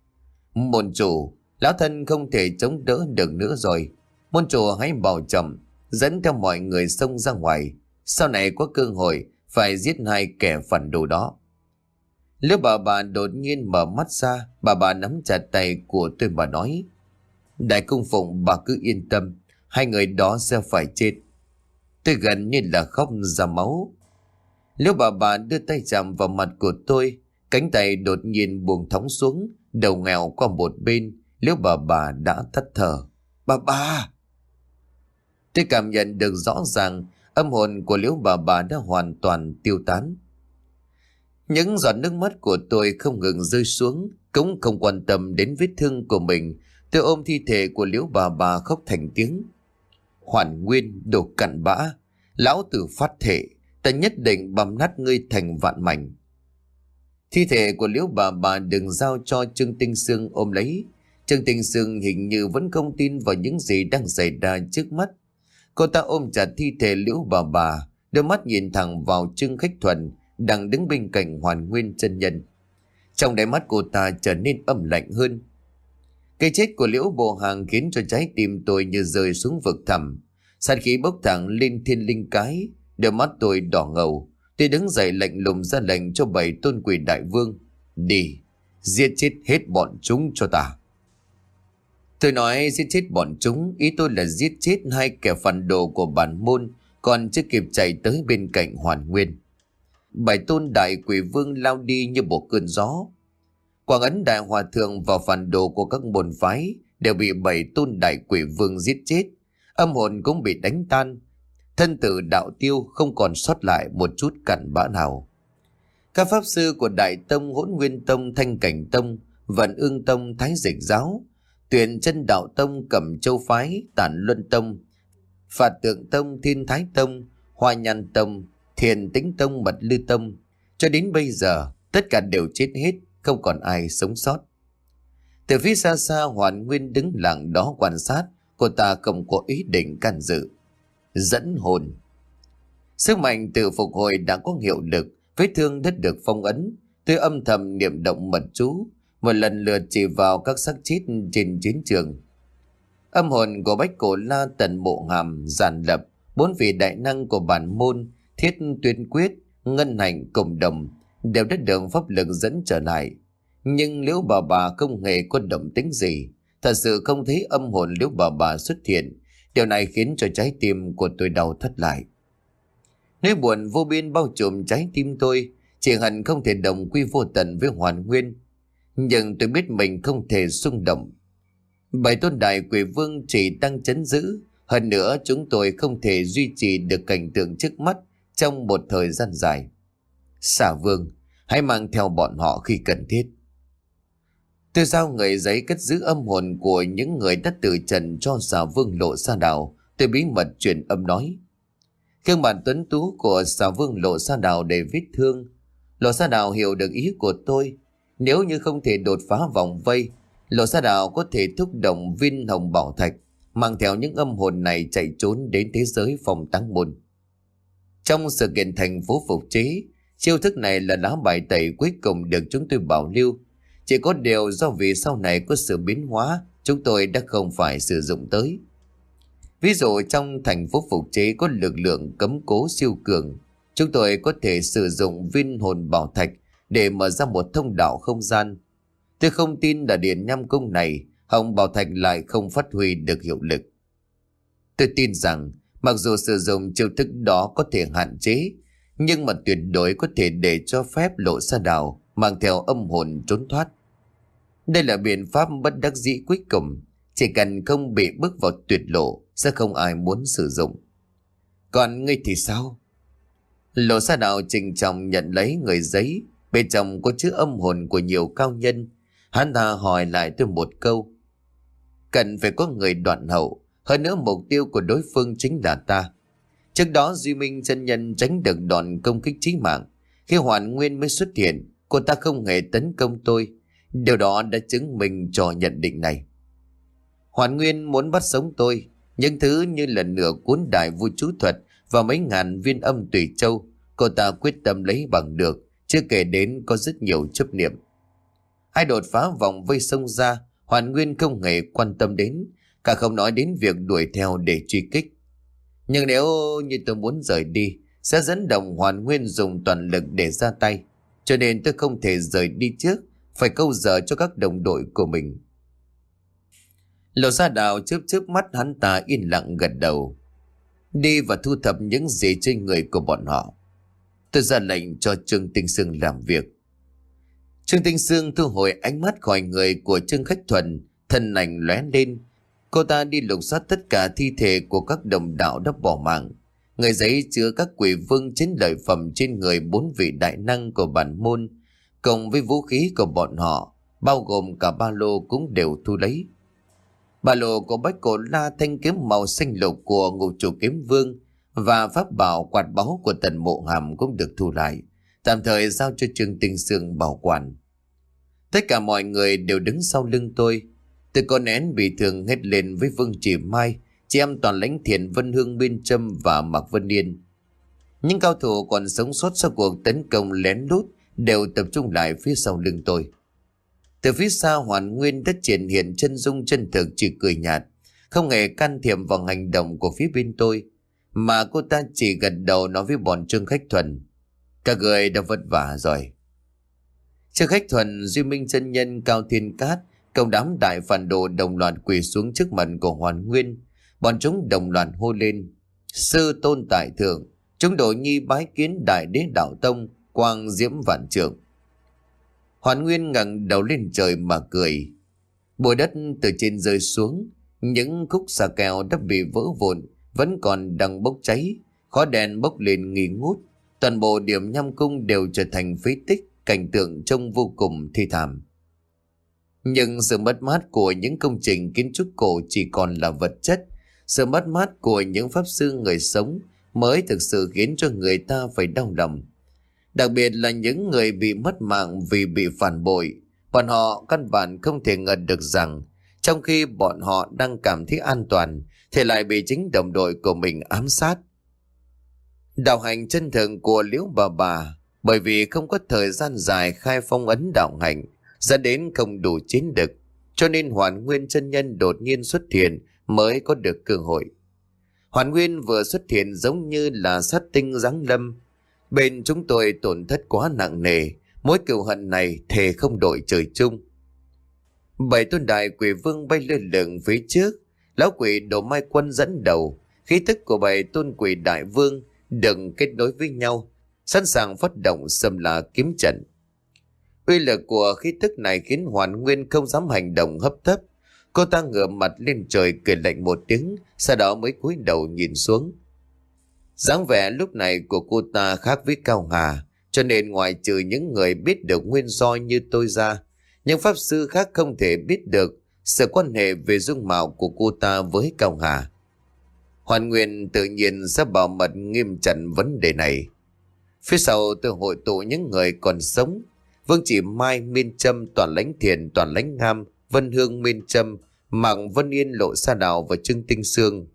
Môn chủ, lão thân không thể chống đỡ được nữa rồi. Môn chủ hãy bảo trọng, dẫn theo mọi người xông ra ngoài. Sau này có cơ hội phải giết hai kẻ phản đồ đó. Liễu Bà Bà đột nhiên mở mắt ra, bà bà nắm chặt tay của tôi mà nói: Đại cung phụng, bà cứ yên tâm, hai người đó sẽ phải chết. Tôi gần như là khóc ra máu. Liễu Bà Bà đưa tay chạm vào mặt của tôi, cánh tay đột nhiên buông thõng xuống, đầu nghèo qua một bên. Liễu Bà Bà đã tắt thở. Bà bà! Tôi cảm nhận được rõ ràng âm hồn của Liễu Bà Bà đã hoàn toàn tiêu tán. Những giọt nước mắt của tôi không ngừng rơi xuống, cũng không quan tâm đến vết thương của mình. Tôi ôm thi thể của Liễu Bà Bà khóc thành tiếng. Hoàn Nguyên, đồ cặn bã, lão tử phát thệ, ta nhất định băm nát ngươi thành vạn mảnh. Thi thể của Liễu Bà Bà đừng giao cho Trương Tinh Sương ôm lấy. Trương Tinh Sương hình như vẫn không tin vào những gì đang xảy ra trước mắt. Cô ta ôm chặt thi thể Liễu Bà Bà, đôi mắt nhìn thẳng vào Trương Khách Thuần đang đứng bên cạnh Hoàn Nguyên chân nhân. Trong đáy mắt cô ta trở nên âm lạnh hơn. Cái chết của Liễu Bộ Hàng khiến cho trái tim tôi như rơi xuống vực thẳm. Sát khí bốc thẳng lên thiên linh cái, đôi mắt tôi đỏ ngầu. Tôi đứng dậy lạnh lùng ra lệnh cho bảy tôn quỷ đại vương: đi, giết chết hết bọn chúng cho ta. Tôi nói giết chết bọn chúng, ý tôi là giết chết hai kẻ phản đồ của bản môn còn chưa kịp chạy tới bên cạnh Hoàn Nguyên. Bảy tôn đại quỷ vương lao đi như một cơn gió. Quảng Ấn Đại Hòa Thượng và phản đồ của các môn phái đều bị bảy tôn đại quỷ vương giết chết, âm hồn cũng bị đánh tan, thân tử đạo tiêu, không còn sót lại một chút cặn bã nào. Các pháp sư của Đại Tông, Hỗn Nguyên Tông, Thanh Cảnh Tông, Vận Ương Tông, Thái Dịch Giáo, Tuyển Chân Đạo Tông, Cẩm Châu Phái, Tản Luân Tông, Phạt Tượng Tông, Thiên Thái Tông, Hoa Nhan Tông, Thiền Tĩnh Tông, Mật Lư Tông, cho đến bây giờ tất cả đều chết hết, không còn ai sống sót. Từ phía xa xa, Hoàn Nguyên đứng lặng đó quan sát. Cô ta không có ý định can dự. Dẫn hồn. Sức mạnh tự phục hồi đã có hiệu lực, vết thương đã được phong ấn. Tôi âm thầm niệm động mật chú, một lần lượt chỉ vào các xác chết trên chiến trường. Âm hồn của Bách Cổ La, Tần Mộ Hàm, Giản Lập, bốn vị đại năng của bản môn Thiết Tuyên Quyết, Ngân Hành, Cộng Đồng đều đã được pháp lực dẫn trở lại. Nhưng Liễu Bà Bà không hề có động tĩnh gì. Thật sự không thấy âm hồn Liễu Bà Bà xuất hiện. Điều này khiến cho trái tim của tôi đau thắt lại. Nỗi buồn vô biên bao trùm trái tim tôi, chỉ hận không thể đồng quy vô tận với Hoàn Nguyên. Nhưng tôi biết mình không thể xung động. Bảy tôn đại quỷ vương chỉ đang chấn giữ. Hơn nữa chúng tôi không thể duy trì được cảnh tượng trước mắt trong một thời gian dài. Xà Vương, hãy mang theo bọn họ khi cần thiết. Tôi giao người giấy cất giữ âm hồn của những người đã từ trần cho Xà Vương Lộ Sa Đào. Tôi bí mật truyền âm nói. Gương mặt tuấn tú của Xà Vương Lộ Sa Đào đầy vết thương. Lộ Sa Đào hiểu được ý của tôi. Nếu như không thể đột phá vòng vây, Lộ Sa Đào có thể thúc động viên hồng bảo thạch, mang theo những âm hồn này chạy trốn đến thế giới phòng táng môn. Trong sự kiện thành phố phục chế, chiêu thức này là lá bài tẩy cuối cùng được chúng tôi bảo lưu. Chỉ có điều do vì sau này có sự biến hóa, chúng tôi đã không phải sử dụng tới. Ví dụ trong thành phố phục chế có lực lượng cấm cố siêu cường, chúng tôi có thể sử dụng viên hồn bảo thạch để mở ra một thông đạo không gian. Tôi không tin là điện nham cung này hồng bảo thạch lại không phát huy được hiệu lực. Tôi tin rằng mặc dù sử dụng chiêu thức đó có thể hạn chế, nhưng mà tuyệt đối có thể để cho phép Lộ Sa Đào mang theo âm hồn trốn thoát. Đây là biện pháp bất đắc dĩ cuối cùng, chỉ cần không bị bước vào tuyệt lộ sẽ không ai muốn sử dụng. Còn ngươi thì sao? Lộ Sa Đào trịnh trọng nhận lấy người giấy, bên trong có chứa âm hồn của nhiều cao nhân. Hắn ta hỏi lại tôi một câu. Cần phải có người đoạn hậu, hơn nữa mục tiêu của đối phương chính là ta. Trước đó Duy Minh chân nhân tránh được đòn công kích chí mạng. Khi Hoàn Nguyên mới xuất hiện, cô ta không hề tấn công tôi. Điều đó đã chứng minh cho nhận định này. Hoàn Nguyên muốn bắt sống tôi. Những thứ như là nửa cuốn đại vu chú thuật và mấy ngàn viên âm tùy châu, cô ta quyết tâm lấy bằng được. Chưa kể đến có rất nhiều chấp niệm. Hai đột phá vòng vây sông ra, Hoàn Nguyên không hề quan tâm đến, cả không nói đến việc đuổi theo để truy kích. Nhưng nếu như tôi muốn rời đi, sẽ dẫn động Hoàn Nguyên dùng toàn lực để ra tay. Cho nên tôi không thể rời đi trước, phải câu giờ cho các đồng đội của mình. Lộ Sa Đào chớp chớp mắt, hắn ta yên lặng gật đầu. Đi và thu thập những gì trên người của bọn họ. Tôi ra lệnh cho Trương Tinh Sương làm việc. Trương Tinh Sương thu hồi ánh mắt khỏi người của Trương Khách Thuần, thân ảnh lóe lên. Cô ta đi lục soát tất cả thi thể của các đồng đạo đã bỏ mạng. Người giấy chứa các quỷ vương chiến lợi phẩm trên người bốn vị đại năng của bản môn, cộng với vũ khí của bọn họ, bao gồm cả ba lô cũng đều thu lấy. Ba lô của Bách Cổ La, thanh kiếm màu xanh lục của Ngũ Chủ Kiếm Vương và pháp bảo quạt báu của Tần Mộ Hàm cũng được thu lại, tạm thời giao cho Trương Tinh Sương bảo quản. Tất cả mọi người đều đứng sau lưng tôi. Tôi có nén bị thương hết lên với Vương Chỉ Mai, chị em Toàn Lãnh Thiện, Vân Hương, Biên Trâm và Mạc Vân Yên. Những cao thủ còn sống sót sau cuộc tấn công lén lút đều tập trung lại phía sau lưng tôi. Từ phía xa Hoàn Nguyên đã triển hiện chân dung chân thực, chỉ cười nhạt, không hề can thiệp vào hành động của phía bên tôi, mà cô ta chỉ gật đầu nói với bọn Trương Khách Thuần: "Các người đã vất vả rồi." Trương Khách Thuần, Duy Minh chân nhân, Cao Thiên Cát, cộng đám đại phản đồ đồng loạt quỳ xuống trước mặt của Hoàn Nguyên. Bọn chúng đồng loạt hô lên: "Sư tôn tại thượng, chúng đồ nhi bái kiến đại đế đạo tông, quang diễm vạn trượng." Hoàn Nguyên ngẩng đầu lên trời mà cười. Bụi đất từ trên rơi xuống, những khúc xà kèo đã bị vỡ vụn vẫn còn đang bốc cháy, khói đèn bốc lên nghi ngút, toàn bộ điểm nhâm cung đều trở thành phế tích, cảnh tượng trông vô cùng thi thảm. Nhưng sự mất mát của những công trình kiến trúc cổ chỉ còn là vật chất, sự mất mát của những pháp sư người sống mới thực sự khiến cho người ta phải đau lòng. Đặc biệt là những người bị mất mạng vì bị phản bội, bọn họ căn bản không thể ngờ được rằng trong khi bọn họ đang cảm thấy an toàn thì lại bị chính đồng đội của mình ám sát. Đạo hành chân thường của Liễu Bà Bà bởi vì không có thời gian dài khai phong ấn đạo hành, dẫn đến không đủ chiến lực, cho nên Hoàn Nguyên chân nhân đột nhiên xuất hiện mới có được cơ hội. Hoàn Nguyên vừa xuất hiện giống như là sát tinh giáng lâm. Bên chúng tôi tổn thất quá nặng nề, mối cừu hận này thề không đội trời chung. Bảy tôn đại quỷ vương bay lơ lửng phía trước, lão quỷ Đồ Mai Quân dẫn đầu. Khí tức của bảy tôn quỷ đại vương đừng kết nối với nhau, sẵn sàng phát động xâm la kiếm trận. Uy lực của khí tức này khiến Hoàn Nguyên không dám hành động hấp tấp. Cô ta ngửa mặt lên trời cười lạnh một tiếng, sau đó mới cúi đầu nhìn xuống. Dáng vẻ lúc này của cô ta khác với Cao Hà, cho nên ngoài trừ những người biết được nguyên do như tôi ra, những pháp sư khác không thể biết được sự quan hệ về dung mạo của cô ta với Cao Hà. Hoàn Nguyên tự nhiên sẽ bảo mật nghiêm chặt vấn đề này. Phía sau tôi hội tụ những người còn sống: Vương Chỉ Mai, Miên Trâm, Toàn Lãnh Thiền, Toàn Lãnh Nam, Vân Hương, Miên Trâm, Mạc Vân Yên, Lộ Sa Đào và Trương Tinh Sương.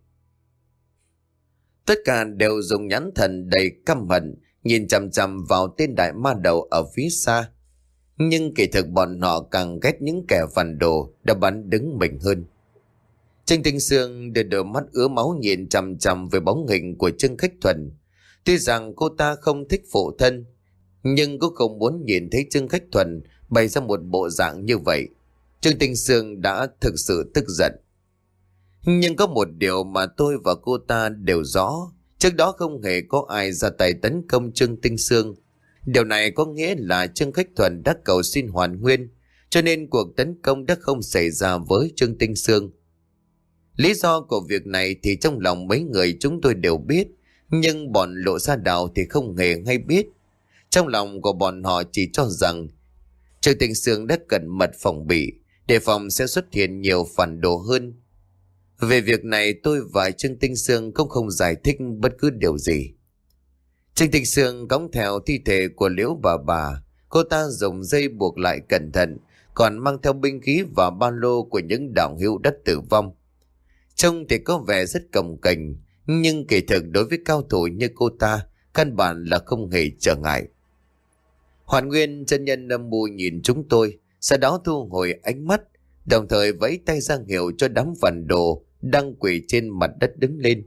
Tất cả đều dùng nhãn thần đầy căm hận nhìn chằm chằm vào tên đại ma đầu ở phía xa. Nhưng kỳ thực bọn họ càng ghét những kẻ phản đồ đã bắn đứng mình hơn. Trương Tinh Sương đưa đôi mắt ứa máu nhìn chằm chằm về bóng hình của Trương Khách Thuần. Tuy rằng cô ta không thích phụ thân, nhưng cô không muốn nhìn thấy Trương Khách Thuần bày ra một bộ dạng như vậy. Trương Tinh Sương đã thực sự tức giận. Nhưng có một điều mà tôi và cô ta đều rõ: trước đó không hề có ai ra tay tấn công Trương Tinh Sương. Điều này có nghĩa là Trương Khách Thuần đã cầu xin Hoàn Nguyên, cho nên cuộc tấn công đã không xảy ra với Trương Tinh Sương. Lý do của việc này thì trong lòng mấy người chúng tôi đều biết, nhưng bọn Lộ Sa Đào thì không hề hay biết. Trong lòng của bọn họ chỉ cho rằng Trương Tinh Sương đã cẩn mật phòng bị, đề phòng sẽ xuất hiện nhiều phản đồ hơn. Về việc này tôi và Trương Tinh Sương cũng không giải thích bất cứ điều gì. Trương Tinh Sương cõng theo thi thể của Liễu Bà Bà. Cô ta dùng dây buộc lại cẩn thận, còn mang theo binh khí và ba lô của những đạo hữu đã tử vong. Trông thì có vẻ rất cồng kềnh, nhưng kỳ thực đối với cao thủ như cô ta, căn bản là không hề trở ngại. Hoàn Nguyên chân nhân âm mưu nhìn chúng tôi, sau đó thu hồi ánh mắt, đồng thời vẫy tay ra hiệu cho đám phản đồ đang quỳ trên mặt đất đứng lên.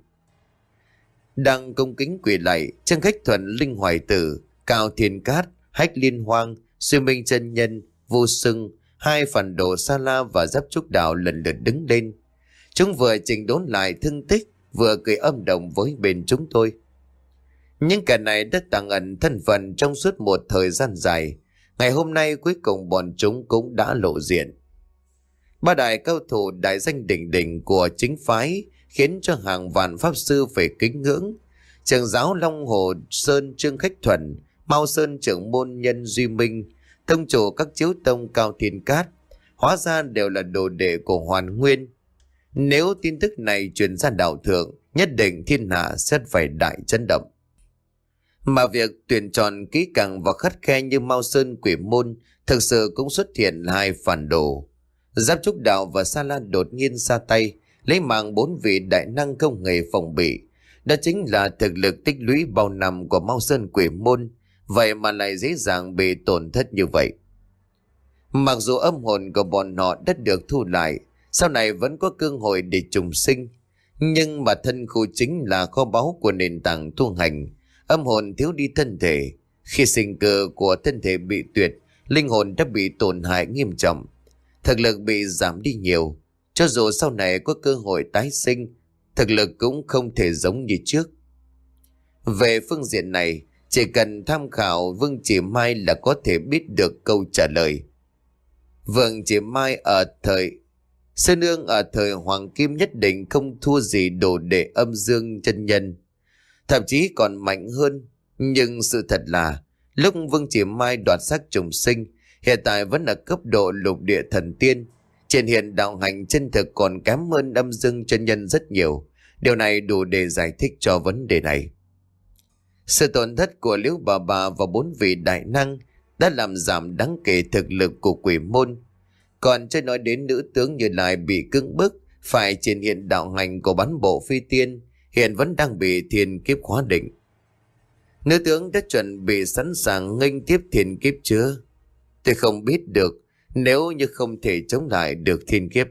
Đang cung kính quỳ lại, Trương Khách Thuần, Linh Hoài Tử, Cao Thiên Cát, Hách Liên Hoang, Suy Minh chân nhân, Vô Sưng, hai phản đồ Sa La và Giáp Trúc Đạo lần lượt đứng lên. Chúng vừa chỉnh đốn lại thương tích, vừa cười âm đồng với bên chúng tôi. Những kẻ này đã tàng ẩn thân phận trong suốt một thời gian dài. Ngày hôm nay cuối cùng bọn chúng cũng đã lộ diện. Ba đại cao thủ đại danh đỉnh đỉnh của chính phái khiến cho hàng vạn pháp sư phải kính ngưỡng. Trưởng giáo Long Hồ Sơn Trương Khách Thuần, Mao Sơn trưởng môn Nhân Duy Minh, tông chủ các chiếu tông Cao Thiên Cát, hóa ra đều là đồ đệ của Hoàn Nguyên. Nếu tin tức này truyền ra đạo thượng, nhất định thiên hạ sẽ phải đại chấn động. Mà việc tuyển chọn kỹ càng và khắt khe như Mao Sơn Quỷ Môn thực sự cũng xuất hiện hai phản đồ. Giáp Trúc Đạo và Sa La đột nhiên ra tay, lấy mạng bốn vị đại năng không hề phòng bị, Đó chính là thực lực tích lũy bao năm của Mao Sơn Quỷ Môn, vậy mà lại dễ dàng bị tổn thất như vậy. Mặc dù âm hồn của bọn họ đã được thu lại, sau này vẫn có cơ hội để trùng sinh, nhưng mà thân khu chính là kho báu của nền tảng tu hành. Âm hồn thiếu đi thân thể, khi sinh cơ của thân thể bị tuyệt, linh hồn đã bị tổn hại nghiêm trọng, thực lực bị giảm đi nhiều. Cho dù sau này có cơ hội tái sinh, thực lực cũng không thể giống như trước. Về phương diện này, chỉ cần tham khảo Vương Chỉ Mai là có thể biết được câu trả lời. Vương Chỉ Mai ở thời Sơn Nương ở thời Hoàng Kim nhất định không thua gì đồ đệ Âm Dương chân nhân, thậm chí còn mạnh hơn. Nhưng sự thật là lúc Vương Chỉ Mai đoạt xác trùng sinh, hiện tại vẫn ở cấp độ lục địa thần tiên, triển hiện đạo hành chân thực còn kém hơn Âm Dương chân nhân rất nhiều. Điều này đủ để giải thích cho vấn đề này. Sự tổn thất của Liễu Bà Bà và bốn vị đại năng đã làm giảm đáng kể thực lực của Quỷ Môn. Còn chưa nói đến nữ tướng Như Lai bị cưỡng bức phải triển hiện đạo hành của bán bộ phi tiên, hiện vẫn đang bị thiên kiếp khóa định. Nữ tướng đã chuẩn bị sẵn sàng nghênh tiếp thiên kiếp chưa? Tôi không biết được, nếu như không thể chống lại được thiên kiếp,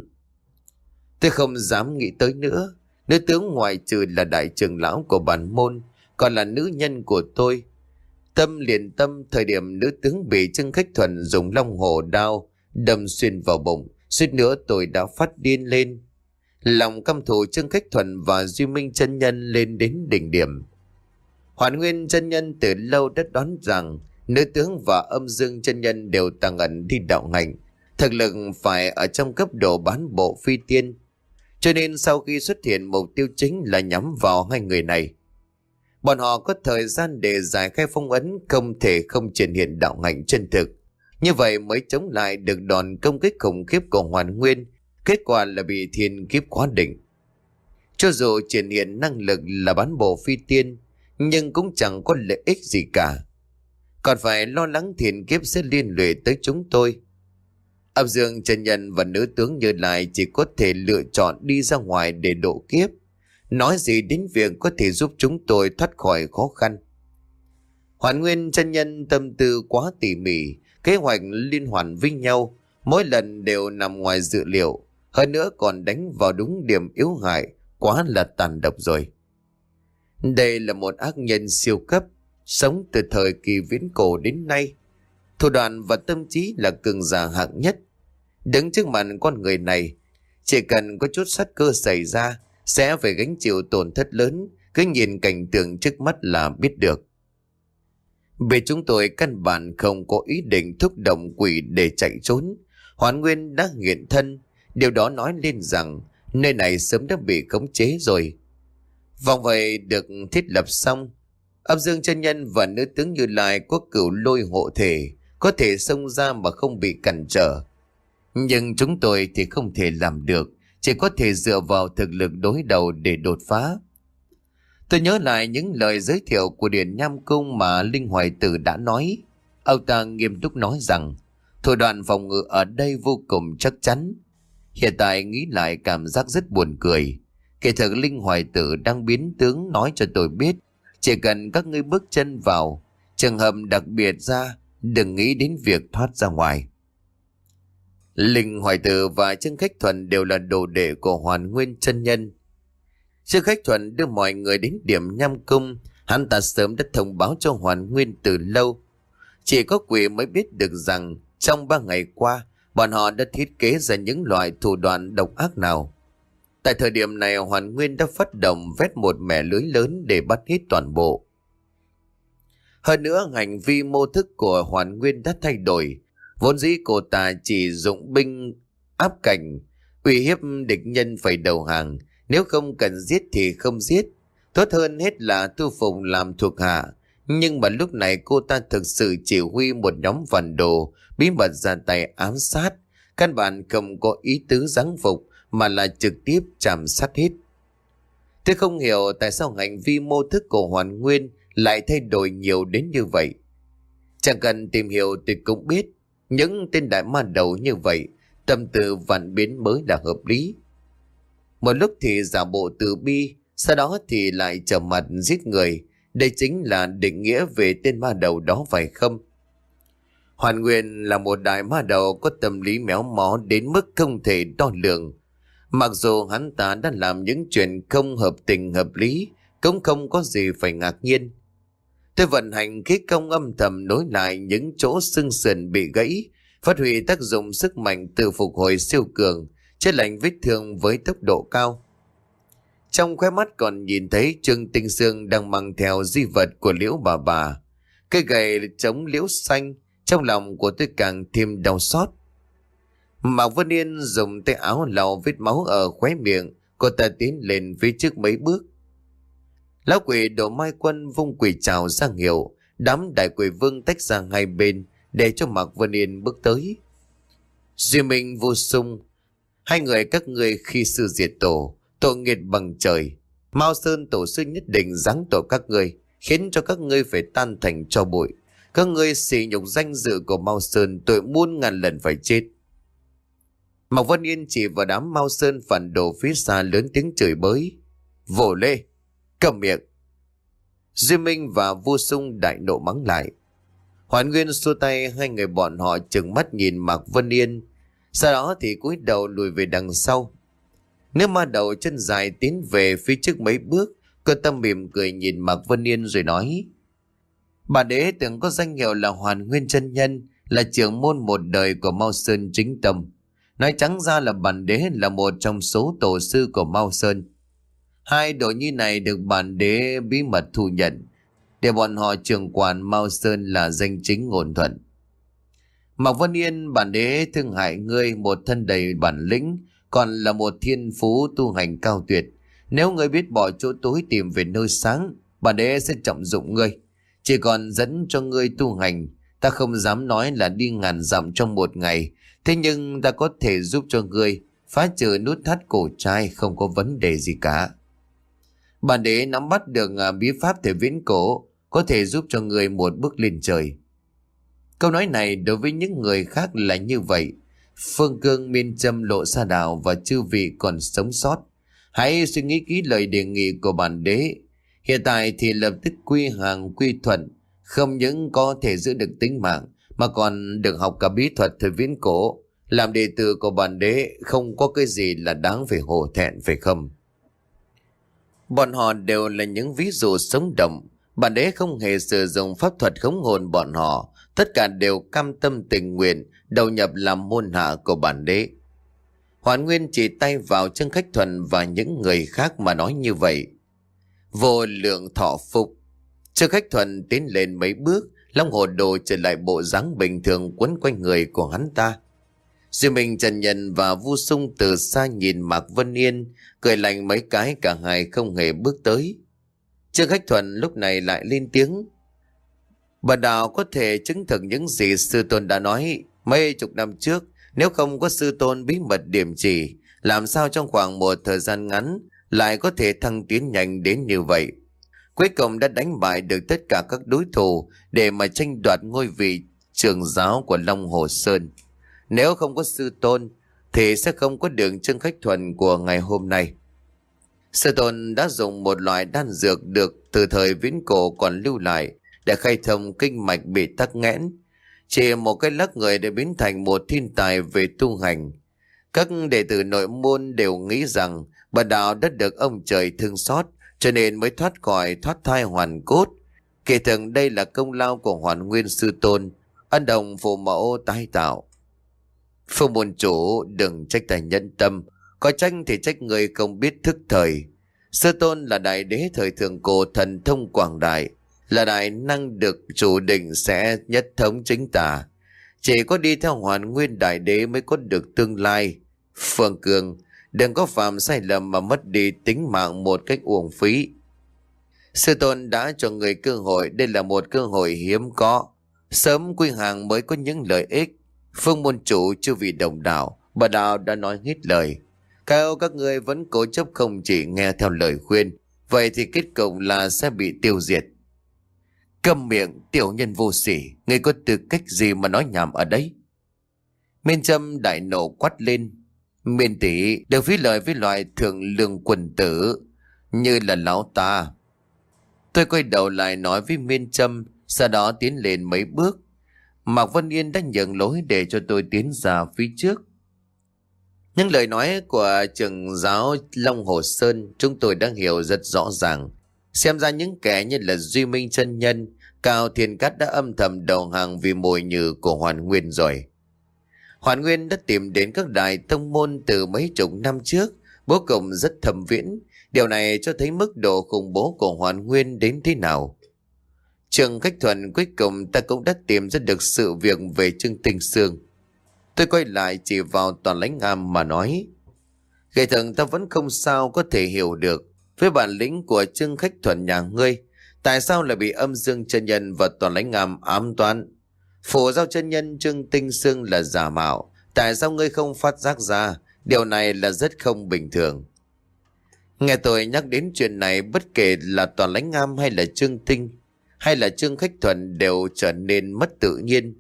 tôi không dám nghĩ tới nữa. Nữ tướng ngoại trừ là đại trưởng lão của bản môn, còn là nữ nhân của tôi. Tâm liền tâm, thời điểm nữ tướng bị Trương Khách Thuần dùng long hổ đao đâm xuyên vào bụng, suýt nữa tôi đã phát điên lên. Lòng căm thù Trương Khách Thuần và Duy Minh chân nhân lên đến đỉnh điểm. Hoàn Nguyên chân nhân từ lâu đã đoán rằng nữ tướng và Âm Dương chân nhân đều tàng ẩn đi đạo hành, thực lực phải ở trong cấp độ bán bộ phi tiên, cho nên sau khi xuất hiện, mục tiêu chính là nhắm vào hai người này. Bọn họ có thời gian để giải khai phong ấn, không thể không triển hiện đạo hành chân thực, như vậy mới chống lại được đòn công kích khủng khiếp của Hoàn Nguyên. Kết quả là bị thiên kiếp khóa định. Cho dù triển hiện năng lực là bán bộ phi tiên, nhưng cũng chẳng có lợi ích gì cả, còn phải lo lắng thiên kiếp sẽ liên lụy tới chúng tôi. Âm Dương chân nhân và nữ tướng Như Lai chỉ có thể lựa chọn đi ra ngoài để độ kiếp, nói gì đến việc có thể giúp chúng tôi thoát khỏi khó khăn. Hoàn Nguyên chân nhân tâm tư quá tỉ mỉ, kế hoạch liên hoàn với nhau, mỗi lần đều nằm ngoài dự liệu, hơn nữa còn đánh vào đúng điểm yếu hại, quá là tàn độc rồi. Đây là một ác nhân siêu cấp, sống từ thời kỳ viễn cổ đến nay. Thủ đoạn và tâm trí là cường giả hạng nhất. Đứng trước mặt con người này, chỉ cần có chút sát cơ xảy ra, sẽ phải gánh chịu tổn thất lớn, cứ nhìn cảnh tượng trước mắt là biết được. Vì chúng tôi căn bản không có ý định thúc động quỷ để chạy trốn. Hoàn Nguyên đã hiện thân, điều đó nói lên rằng nơi này sớm đã bị khống chế rồi. Vòng vây được thiết lập xong, Âm Dương chân nhân và nữ tướng Như Lai có cửu lôi hộ thể, có thể xông ra mà không bị cản trở. Nhưng chúng tôi thì không thể làm được, chỉ có thể dựa vào thực lực đối đầu để đột phá. Tôi nhớ lại những lời giới thiệu của Điện Nham Cung mà Linh Hoài Tử đã nói. Ông ta nghiêm túc nói rằng thủ đoạn phòng ngự ở đây vô cùng chắc chắn. Hiện tại nghĩ lại cảm giác rất buồn cười. Kể thực Linh Hoài Tử đang biến tướng nói cho tôi biết, chỉ cần các ngươi bước chân vào, trường hợp đặc biệt ra, đừng nghĩ đến việc thoát ra ngoài. Linh Hoài Tử và Trương Khách Thuần đều là đồ đệ của Hoàn Nguyên chân nhân. Trương Khách Thuần đưa mọi người đến điểm Nham Cung, hắn ta sớm đã thông báo cho Hoàn Nguyên từ lâu. Chỉ có quỷ mới biết được rằng trong ba ngày qua, bọn họ đã thiết kế ra những loại thủ đoạn độc ác nào. Tại thời điểm này, Hoàn Nguyên đã phát động vét một mẻ lưới lớn để bắt hết toàn bộ. Hơn nữa, hành vi mô thức của Hoàn Nguyên đã thay đổi. Vốn dĩ cô ta chỉ dụng binh áp cảnh, uy hiếp địch nhân phải đầu hàng, nếu không cần giết thì không giết, tốt hơn hết là thu phục làm thuộc hạ. Nhưng mà lúc này cô ta thực sự chỉ huy một nhóm phản đồ bí mật ra tay ám sát, căn bản không có ý tứ giáng phục mà là trực tiếp chạm sát hết. Tôi không hiểu tại sao hành vi mô thức của Hoàn Nguyên lại thay đổi nhiều đến như vậy. Chẳng cần tìm hiểu tôi cũng biết, những tên đại ma đầu như vậy, tâm tư vạn biến mới là hợp lý. Một lúc thì giả bộ từ bi, sau đó thì lại trở mặt giết người. Đây chính là định nghĩa về tên ma đầu đó phải không? Hoàn Nguyên là một đại ma đầu có tâm lý méo mó đến mức không thể đo lường. Mặc dù hắn ta đã làm những chuyện không hợp tình hợp lý, cũng không có gì phải ngạc nhiên. Tôi vận hành khí công âm thầm nối lại những chỗ xương sườn bị gãy, phát huy tác dụng sức mạnh tự phục hồi siêu cường, chữa lành vết thương với tốc độ cao. Trong khóe mắt còn nhìn thấy Trương Tinh Sương đang mang theo di vật của Liễu bà bà, cây gậy chống liễu xanh. Trong lòng của tôi càng thêm đau xót. Mạc Vân Yên dùng tay áo lau vết máu ở khóe miệng, cô ta tiến lên phía trước mấy bước. Lão quỷ Đỗ Mai Quân vung quỷ trào ra hiệu, đám đại quỷ vương tách ra hai bên để cho Mạc Vân Yên bước tới. Duy Minh, Vô Sung, hai người các người khi sư diệt tổ, tội nghiệt bằng trời. Mao Sơn tổ sư nhất định giáng tội các người, khiến cho các ngươi phải tan thành tro bụi. Các ngươi sỉ nhục danh dự của Mao Sơn, tội muôn ngàn lần phải chết. Mạc Vân Yên chỉ vào đám Mao Sơn phản đồ phía xa lớn tiếng chửi bới. Vồ lê, cầm miệng. Duy Minh và Vô Sung đại nộ mắng lại. Hoàn Nguyên xua tay, hai người bọn họ trừng mắt nhìn Mạc Vân Yên, sau đó thì cúi đầu lùi về đằng sau. Nếu ma đầu chân dài tiến về phía trước mấy bước, cô ta mỉm cười nhìn Mạc Vân Yên rồi nói: Bà đế từng có danh hiệu là Hoàn Nguyên chân nhân, là trưởng môn một đời của Mao Sơn chính tâm. Nói trắng ra là bản đế là một trong số tổ sư của Mao Sơn. Hai đồ nhi này được bản đế bí mật thu nhận, để bọn họ trưởng quản Mao Sơn là danh chính ngôn thuận. Mạc Vân Yên, bản đế thương hại ngươi, một thân đầy bản lĩnh, còn là một thiên phú tu hành cao tuyệt. Nếu ngươi biết bỏ chỗ tối tìm về nơi sáng, bản đế sẽ trọng dụng ngươi. Chỉ còn dẫn cho ngươi tu hành, ta không dám nói là đi ngàn dặm trong một ngày, thế nhưng ta có thể giúp cho ngươi phá trừ nút thắt cổ trai, không có vấn đề gì cả. Bản đế nắm bắt được bí pháp thể viễn cổ, có thể giúp cho ngươi một bước lên trời. Câu nói này đối với những người khác là như vậy. Phương Cương, Miên Châm, Lộ Sa Đào và chư vị còn sống sót, hãy suy nghĩ kỹ lời đề nghị của bản đế. Hiện tại thì lập tức quy hàng quy thuận, không những có thể giữ được tính mạng mà còn được học cả bí thuật thời viễn cổ. Làm đệ tử của bản đế không có cái gì là đáng phải hổ thẹn, phải không? Bọn họ đều là những ví dụ sống động. Bản đế không hề sử dụng pháp thuật khống hồn bọn họ, tất cả đều cam tâm tình nguyện đầu nhập làm môn hạ của bản đế. Hoàn Nguyên chỉ tay vào Trương Khách Thuần và những người khác mà nói như vậy. Vô lượng thọ phục. Trương Khách Thuần tiến lên mấy bước, Long Hồ Đồ trở lại bộ dáng bình thường quấn quanh người của hắn ta. Duy Minh, Trần Nhân và Vu Sung từ xa nhìn Mạc Vân Yên, cười lạnh mấy cái, cả hai không hề bước tới. Trương Khách Thuần lúc này lại lên tiếng. Bà Đào có thể chứng thực những gì sư tôn đã nói mấy chục năm trước. Nếu không có sư tôn bí mật điểm chỉ, làm sao trong khoảng một thời gian ngắn lại có thể thăng tiến nhanh đến như vậy? Cuối cùng đã đánh bại được tất cả các đối thủ để mà tranh đoạt ngôi vị trưởng giáo của Long Hồ Sơn. Nếu không có sư tôn thì sẽ không có đường Trương Khách Thuần của ngày hôm nay. Sư tôn đã dùng một loại đan dược được từ thời viễn cổ còn lưu lại để khai thông kinh mạch bị tắc nghẽn. Chỉ một cái lắc người để biến thành một thiên tài về tu hành. Các đệ tử nội môn đều nghĩ rằng bà Đạo đã được ông trời thương xót, cho nên mới thoát khỏi thoát thai hoàn cốt. Kỳ thực đây là công lao của Hoàn Nguyên sư tôn, ân đồng phụ mẫu tái tạo. Phương môn chủ đừng trách ta nhân tâm, có trách thì trách người không biết thức thời. Sư tôn là đại đế thời thượng cổ, thần thông quảng đại, là đại năng được chủ định sẽ nhất thống chính tà. Chỉ có đi theo Hoàn Nguyên đại đế mới có được tương lai. Phương Cường, đừng có phạm sai lầm mà mất đi tính mạng một cách uổng phí. Sư tôn đã cho người cơ hội, đây là một cơ hội hiếm có. Sớm quy hàng mới có những lợi ích. Phương môn chủ chưa vì đồng đạo, bà Đạo đã nói hết lời. Cao các ngươi vẫn cố chấp không chỉ nghe theo lời khuyên, vậy thì kết cục là sẽ bị tiêu diệt. Câm miệng, tiểu nhân vô sỉ, ngươi có tư cách gì mà nói nhảm ở đấy? Miên Trâm đại nộ quát lên. Miên tỷ đừng phí lời với loại thượng lương quần tử. như là lão ta. Tôi quay đầu lại nói với Miên Trâm, sau đó tiến lên mấy bước. Mạc Vân Yên đã nhường lối để cho tôi tiến ra phía trước. Những lời nói của trưởng giáo Long Hồ Sơn chúng tôi đã hiểu rất rõ ràng. Xem ra những kẻ như là Duy Minh chân nhân, Cao Thiên Cát đã âm thầm đầu hàng vì mồi nhử của Hoàn Nguyên rồi. Hoàn Nguyên đã tìm đến các đại tông môn từ mấy chục năm trước, bố cục rất thâm viễn. Điều này cho thấy mức độ khủng bố của Hoàn Nguyên đến thế nào. Trường Khách Thuần, cuối cùng ta cũng đã tìm ra được sự việc về Trương Tinh Sương. Tôi quay lại chỉ vào Toàn Lãnh Am mà nói, Gầy Thần, ta vẫn không sao có thể hiểu được với bản lĩnh của Trương Khách Thuần nhà ngươi, tại sao lại bị Âm Dương chân nhân và Toàn Lãnh Am ám toán. Phổ Giao chân nhân Trương Tinh Sương là giả mạo, tại sao ngươi không phát giác ra? Điều này là rất không bình thường. Nghe tôi nhắc đến chuyện này, bất kể là Toàn Lãnh Am hay là Trương Tinh hay là Trương Khách Thuần đều trở nên mất tự nhiên.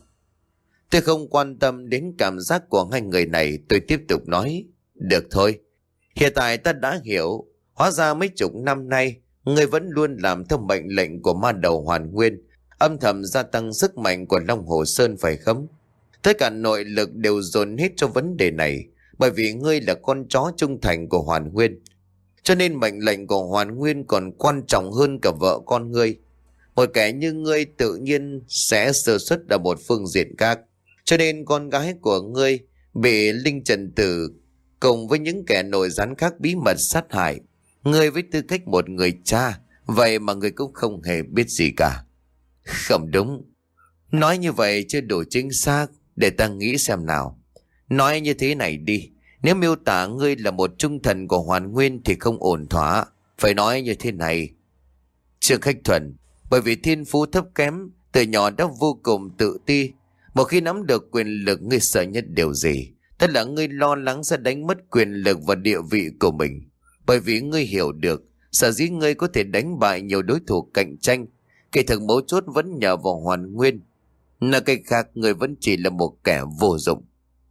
Tôi không quan tâm đến cảm giác của hai người này, tôi tiếp tục nói, được thôi, hiện tại ta đã hiểu, hóa ra mấy chục năm nay ngươi vẫn luôn làm theo mệnh lệnh của ma đầu Hoàn Nguyên, âm thầm gia tăng sức mạnh của Long Hồ Sơn phải không? Tất cả nội lực đều dồn hết cho vấn đề này, bởi vì ngươi là con chó trung thành của Hoàn Nguyên. Cho nên mệnh lệnh của Hoàn Nguyên còn quan trọng hơn cả vợ con ngươi. Một kẻ như ngươi tự nhiên sẽ sơ suất ở một phương diện khác. Cho nên con gái của ngươi bị Linh Trần Tử cùng với những kẻ nội gián khác bí mật sát hại. Ngươi với tư cách một người cha, vậy mà ngươi cũng không hề biết gì cả. Không đúng. Nói như vậy chưa đủ chính xác, để ta nghĩ xem nào. Nói như thế này đi, nếu miêu tả ngươi là một trung thần của Hoàn Nguyên thì không ổn thỏa. Phải nói như thế này. Trương Khách Thuần, bởi vì thiên phú thấp kém, từ nhỏ đã vô cùng tự ti. Một khi nắm được quyền lực, ngươi sợ nhất điều gì? Tức là ngươi lo lắng sẽ đánh mất quyền lực và địa vị của mình. Bởi vì ngươi hiểu được, sở dĩ ngươi có thể đánh bại nhiều đối thủ cạnh tranh, kỳ thực mấu chốt vẫn nhờ vào Hoàn Nguyên. Nói cách khác, ngươi vẫn chỉ là một kẻ vô dụng.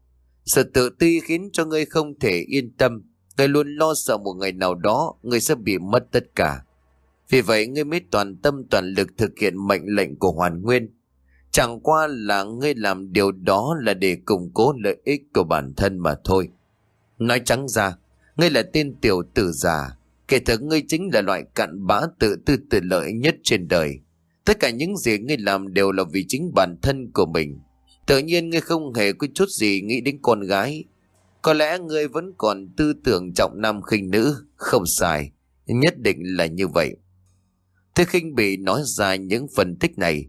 Sự tự ti khiến cho ngươi không thể yên tâm. Ngươi luôn lo sợ một ngày nào đó ngươi sẽ bị mất tất cả. Vì vậy ngươi mới toàn tâm toàn lực thực hiện mệnh lệnh của Hoàn Nguyên. Chẳng qua là ngươi làm điều đó là để củng cố lợi ích của bản thân mà thôi. Nói trắng ra, ngươi là tên tiểu tử già. Kể thực ngươi chính là loại cặn bã tự tư tự lợi nhất trên đời. Tất cả những gì ngươi làm đều là vì chính bản thân của mình. Tự nhiên ngươi không hề có chút gì nghĩ đến con gái. Có lẽ ngươi vẫn còn tư tưởng trọng nam khinh nữ. Không sai, nhất định là như vậy. Thế khinh bị nói ra những phân tích này.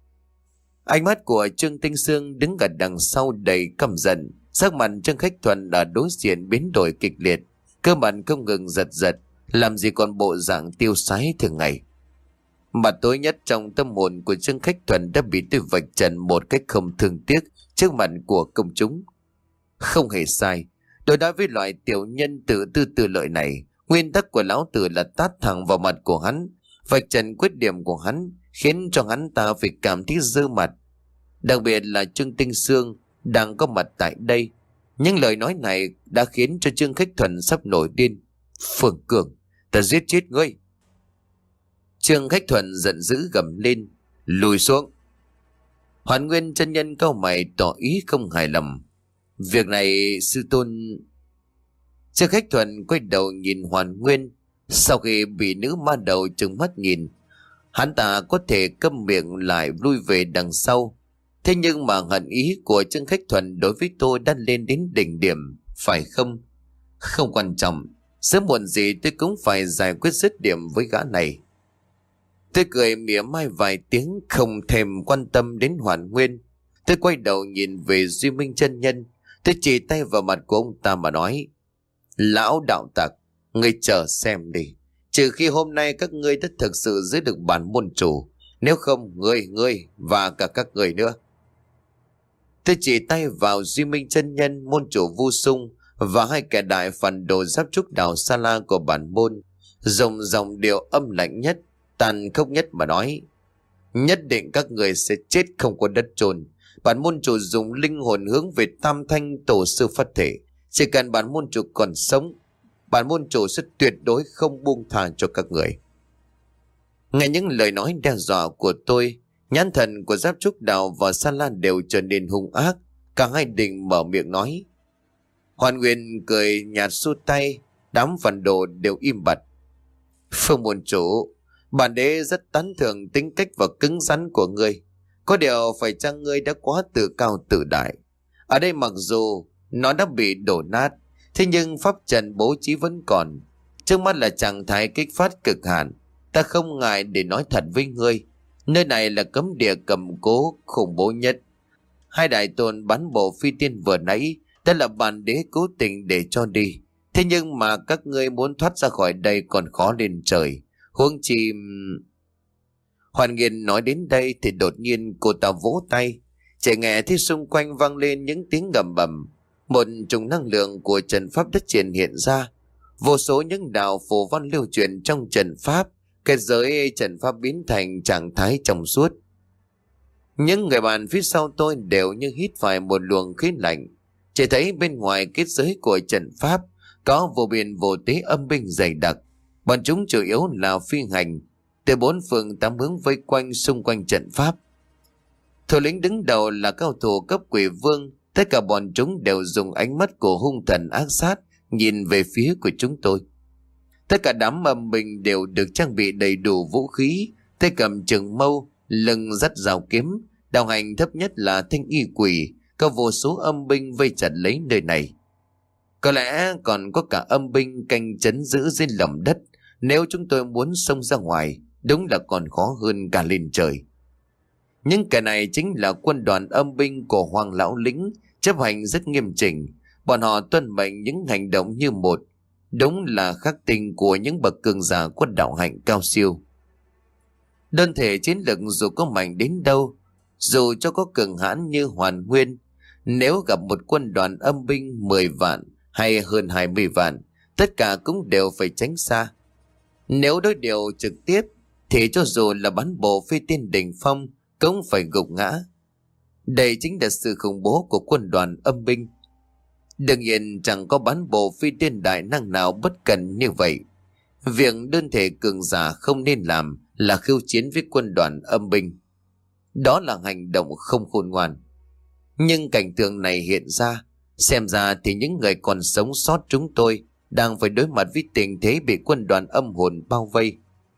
Ánh mắt của Trương Tinh Sương đứng ở đằng sau đầy căm giận. Sắc mặt Trương Khách Thuần đã đối diện biến đổi kịch liệt. Cơ mặt không ngừng giật giật. Làm gì còn bộ dạng tiêu sái thường ngày. Mặt tối nhất trong tâm hồn của Trương Khách Thuần đã bị tôi vạch trần một cách không thương tiếc trước mặt của công chúng. Không hề sai. Đối đãi với loại tiểu nhân tự tư tự lợi này, nguyên tắc của lão tử là tát thẳng vào mặt của hắn, vạch trần khuyết điểm của hắn, khiến cho hắn ta phải cảm thấy dơ mặt. Đặc biệt là Trương Tinh Sương đang có mặt tại đây. Những lời nói này đã khiến cho Trương Khách Thuần sắp nổi điên. Phương Cường, ta giết chết ngươi. Trương Khách Thuần giận dữ gầm lên, lùi xuống. Hoàn Nguyên chân nhân cau mày tỏ ý không hài lòng. Việc này sư tôn... Trương Khách Thuần quay đầu nhìn Hoàn Nguyên. Sau khi bị nữ ma đầu trừng mắt nhìn, hắn ta có thể câm miệng lại lui về đằng sau. Thế nhưng mà hận ý của Trương Khách Thuần đối với tôi đã lên đến đỉnh điểm, phải không? Không quan trọng, sớm muộn gì tôi cũng phải giải quyết dứt điểm với gã này. Tôi cười mỉa mai vài tiếng, không thèm quan tâm đến Hoàn Nguyên. Tôi quay đầu nhìn về Duy Minh chân nhân. Tôi chỉ tay vào mặt của ông ta mà nói, lão đạo tặc, ngươi chờ xem đi. Trừ khi hôm nay các ngươi đã thực sự giữ được bản môn chủ, nếu không ngươi, ngươi và cả các người nữa. Tôi chỉ tay vào Duy Minh chân nhân, môn chủ Vu Sung và hai kẻ đại phản đồ giáp trúc đào Sa La của bản môn, dùng dòng điệu âm lạnh nhất, tàn khốc nhất mà nói, nhất định các người sẽ chết không có đất chôn. Bản môn chủ dùng linh hồn hướng về Tam Thanh tổ sư phát thể. Chỉ cần bản môn chủ còn sống, Bản môn chủ sẽ tuyệt đối không buông tha cho các người. Nghe những lời nói đe dọa của tôi, nhãn thần của Giáp Trúc Đào và Sa La đều trở nên hung ác. Cả hai định mở miệng nói. Hoàn Nguyên cười nhạt xua tay, đám phản đồ đều im bặt. Phương môn chủ, bản đế rất tán thưởng tính cách và cứng rắn của ngươi. Có điều phải chăng ngươi đã quá tự cao tự đại. Ở đây mặc dù nó đã bị đổ nát, thế nhưng pháp trận bố trí vẫn còn. Trước mắt là trạng thái kích phát cực hạn. Ta không ngại để nói thật với ngươi, nơi này là cấm địa cầm cố khủng bố nhất. Hai đại tôn bán bộ phi tiên vừa nãy đã là bản đế cố tình để cho đi. Thế nhưng mà các ngươi muốn thoát ra khỏi đây còn khó lên trời. Huống chi... Hoàn Nghiên nói đến đây thì đột nhiên cô ta vỗ tay. Chỉ nghe thấy xung quanh vang lên những tiếng gầm bầm. Một chủng năng lượng của trận pháp đất triển hiện ra. Vô số những đạo phù văn lưu truyền trong trận pháp. Cái giới trận pháp biến thành trạng thái trong suốt. Những người bạn phía sau tôi đều như hít phải một luồng khí lạnh. Chỉ thấy bên ngoài kết giới của trận pháp có vô biên vô tế âm binh dày đặc. Bọn chúng chủ yếu là phi hành, từ bốn phương tám hướng vây quanh xung quanh trận pháp. Thủ lĩnh đứng đầu là cao thủ cấp quỷ vương. Tất cả bọn chúng đều dùng ánh mắt của hung thần ác sát nhìn về phía của chúng tôi. Tất cả đám âm binh đều được trang bị đầy đủ vũ khí, tay cầm trường mâu, lưng dắt dao kiếm. Đạo hành thấp nhất là thanh y quỷ, có vô số âm binh vây chặt lấy nơi này. Có lẽ còn có cả âm binh canh chấn giữ dưới lòng đất. Nếu chúng tôi muốn xông ra ngoài, đúng là còn khó hơn cả lên trời. Những kẻ này chính là quân đoàn âm binh của Hoàng Lão Lĩnh, chấp hành rất nghiêm chỉnh. Bọn họ tuân mệnh những hành động như một. Đúng là khắc tinh của những bậc cường giả quân đạo hạnh cao siêu. Đơn thể chiến lực dù có mạnh đến đâu, dù cho có cường hãn như Hoàn Nguyên, nếu gặp một quân đoàn âm binh mười vạn hay hơn hai mươi vạn, tất cả cũng đều phải tránh xa. Nếu đối điều trực tiếp thì cho dù là bán bộ phi tiên đỉnh phong cũng phải gục ngã. Đây chính là sự khủng bố của quân đoàn âm binh. Đương nhiên chẳng có bán bộ phi tiên đại năng nào bất cần như vậy. Việc đơn thể cường giả không nên làm là khiêu chiến với quân đoàn âm binh. Đó là hành động không khôn ngoan. Nhưng cảnh tượng này hiện ra, xem ra thì những người còn sống sót chúng tôi đang phải đối mặt với tình thế bị quân đoàn âm hồn bao vây.